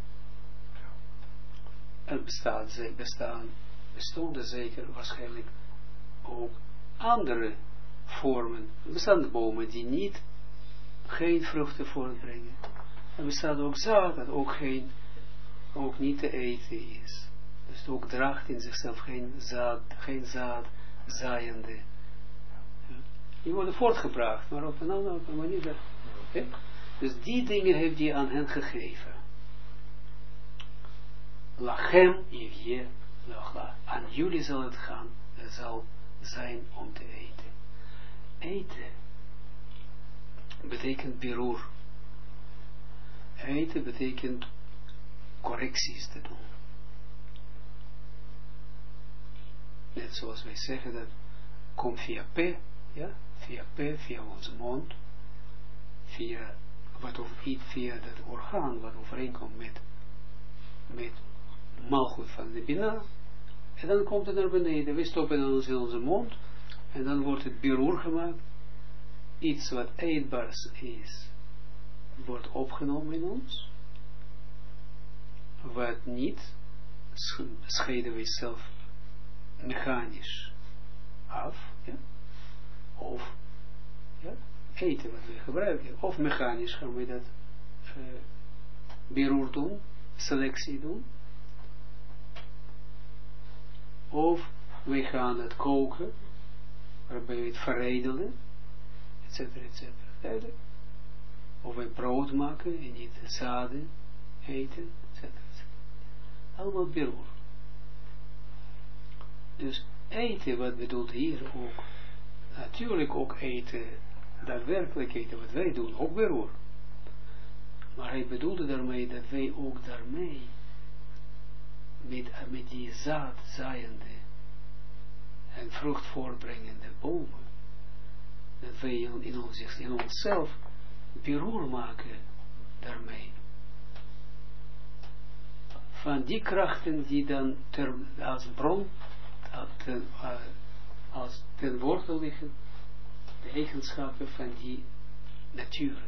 Er bestonden zeker waarschijnlijk ook andere vormen. Er bestaan bomen die geen vruchten voortbrengen. Er bestaat ook zaad dat ook niet te eten is. Dus het ook draagt in zichzelf geen zaadzaaiende. Die worden voortgebracht, maar op een andere manier. Okay? Dus die dingen heeft hij aan hen gegeven. Lachem yevye lachla. Aan jullie zal het gaan, zal zijn om te eten. Eten betekent biroer. Eten betekent correcties te doen. Net zoals wij zeggen dat komt via P, ja, via P, via onze mond, via via dat orgaan wat overeenkomt met malgoed van de Bina, en dan komt het naar beneden. We stoppen ons in onze mond, en dan wordt het biroer gemaakt. Iets wat eetbaar is, wordt opgenomen in ons. Wat niet, scheiden we zelf mechanisch af, ja, of ja, eten wat we gebruiken, of mechanisch gaan we dat biroer doen, selectie doen, of we gaan het koken, waarbij we het veredelen, etc. etc. Of we brood maken en niet zaden eten, etc. Allemaal biroer. Dus eten, wat bedoelt hier ook, natuurlijk ook eten, daadwerkelijk eten, wat wij doen, ook biroer. Maar hij bedoelde daarmee dat wij ook daarmee, met die zaaiende en vrucht voortbrengende bomen, dat wij in onszelf biroer maken daarmee. Van die krachten die dan als bron, als ten wortel liggen, de eigenschappen van die naturen.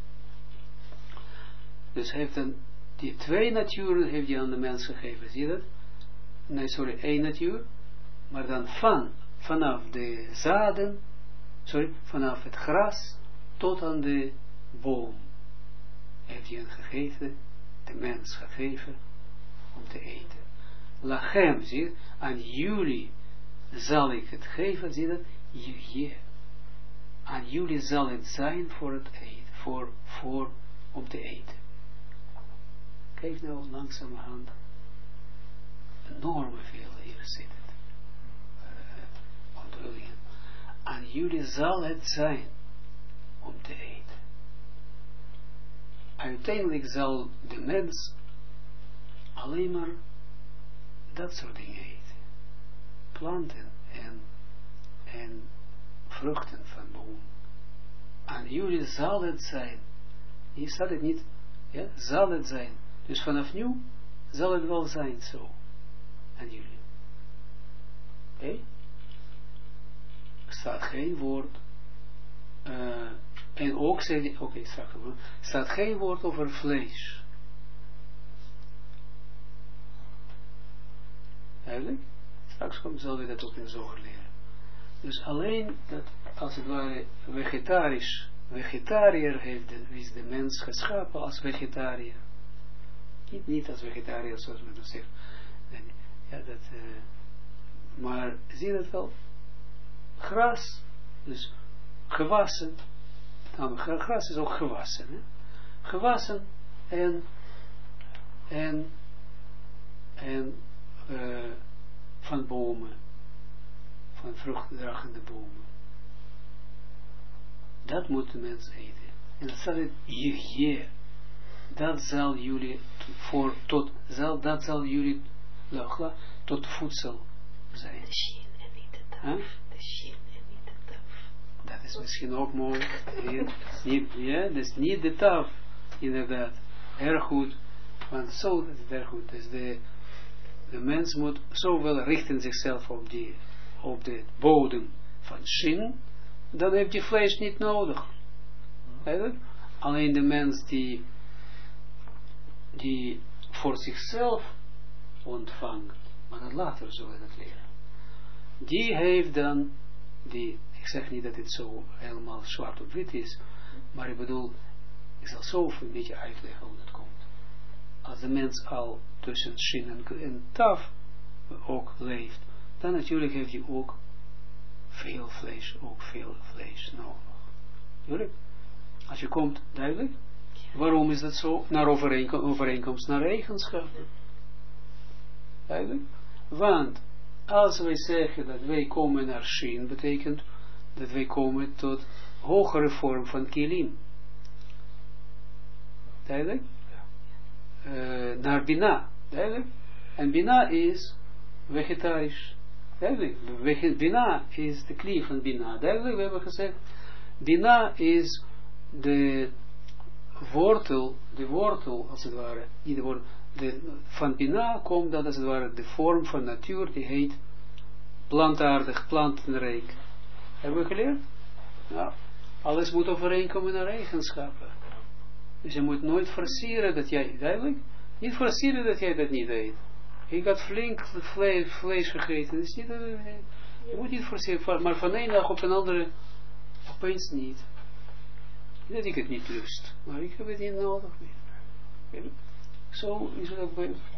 Dus hij heeft dan die twee naturen heeft hij aan de mens gegeven, zie je dat? Nee, sorry, één natuur, maar dan vanaf de zaden, vanaf het gras tot aan de boom heeft hij gegeven, de mens gegeven, om te eten. Lachem, zie je, aan jullie zal ik het geven, zie je dat? Aan jullie zal het zijn voor het eten, om te eten. Kijk nou langzamerhand, enorme veel hier zit het. Onthullingen. Aan jullie zal het zijn om te eten. Uiteindelijk zal de mens alleen maar dat soort dingen eten. Planten en vruchten van bomen. Aan jullie zal het zijn. Hier staat het niet, ja, zal het zijn. Dus vanaf nu zal het wel zijn zo. Aan jullie. Oké? Er staat geen woord. En ook zei hij, oké, straks over. Er staat geen woord over vlees. Eigenlijk? Straks zullen we dat ook in Zoger leren. Dus alleen dat, als het ware, vegetariër is de mens geschapen als vegetariër. Niet als vegetariër, zoals men dat zegt. Ja, maar zie je dat wel? Gras, dus gewassen. Nou, gras is ook gewassen. Hè? Gewassen en van bomen. Van vruchtdragende bomen. Dat moet de mens eten. En dat zal het hier. Dat zal jullie dat zal jullie tot voedsel zijn. De shin en niet de taf. Huh? De shin en niet de taf. Dat is misschien ook mooi. Ja, dat is niet de taf. Inderdaad. Erg goed. Want zo is het erg goed. Dus de mens moet zowel richten zichzelf op de bodem van shin. Dan heeft je vlees niet nodig. Alleen de mens die voor zichzelf ontvangt, maar dat later zullen we dat leren. Die heeft dan, ik zeg niet dat het zo helemaal zwart op wit is, maar ik bedoel, ik zal zo een beetje uitleggen hoe dat komt. Als de mens al tussen shin en taf ook leeft, dan natuurlijk heeft hij ook veel vlees nodig. Duidelijk? Als je komt, duidelijk? Waarom is dat zo? Naar overeenkomst naar eigenschappen. Duidelijk? Want als wij zeggen dat wij komen naar shin, betekent dat wij komen tot hogere vorm van kilim. Duidelijk? Naar bina. Duidelijk? En bina is vegetarisch. Duidelijk? Bina is de klie van bina. Duidelijk? We hebben gezegd, bina is de wortel, als het ware, niet de wortel, van bina komt dat als het ware de vorm van natuur, die heet plantaardig, plantenrijk. Hebben we geleerd? Nou, alles moet overeenkomen naar eigenschappen. Dus je moet nooit forceren dat jij, duidelijk, niet forceren dat jij dat niet eet. Ik had flink vlees gegeten, dus niet, Je moet niet forceren, maar van een dag op een andere opeens niet. Niet dat ik het niet lust, maar ik heb het niet nodig meer. Zo is het ook bij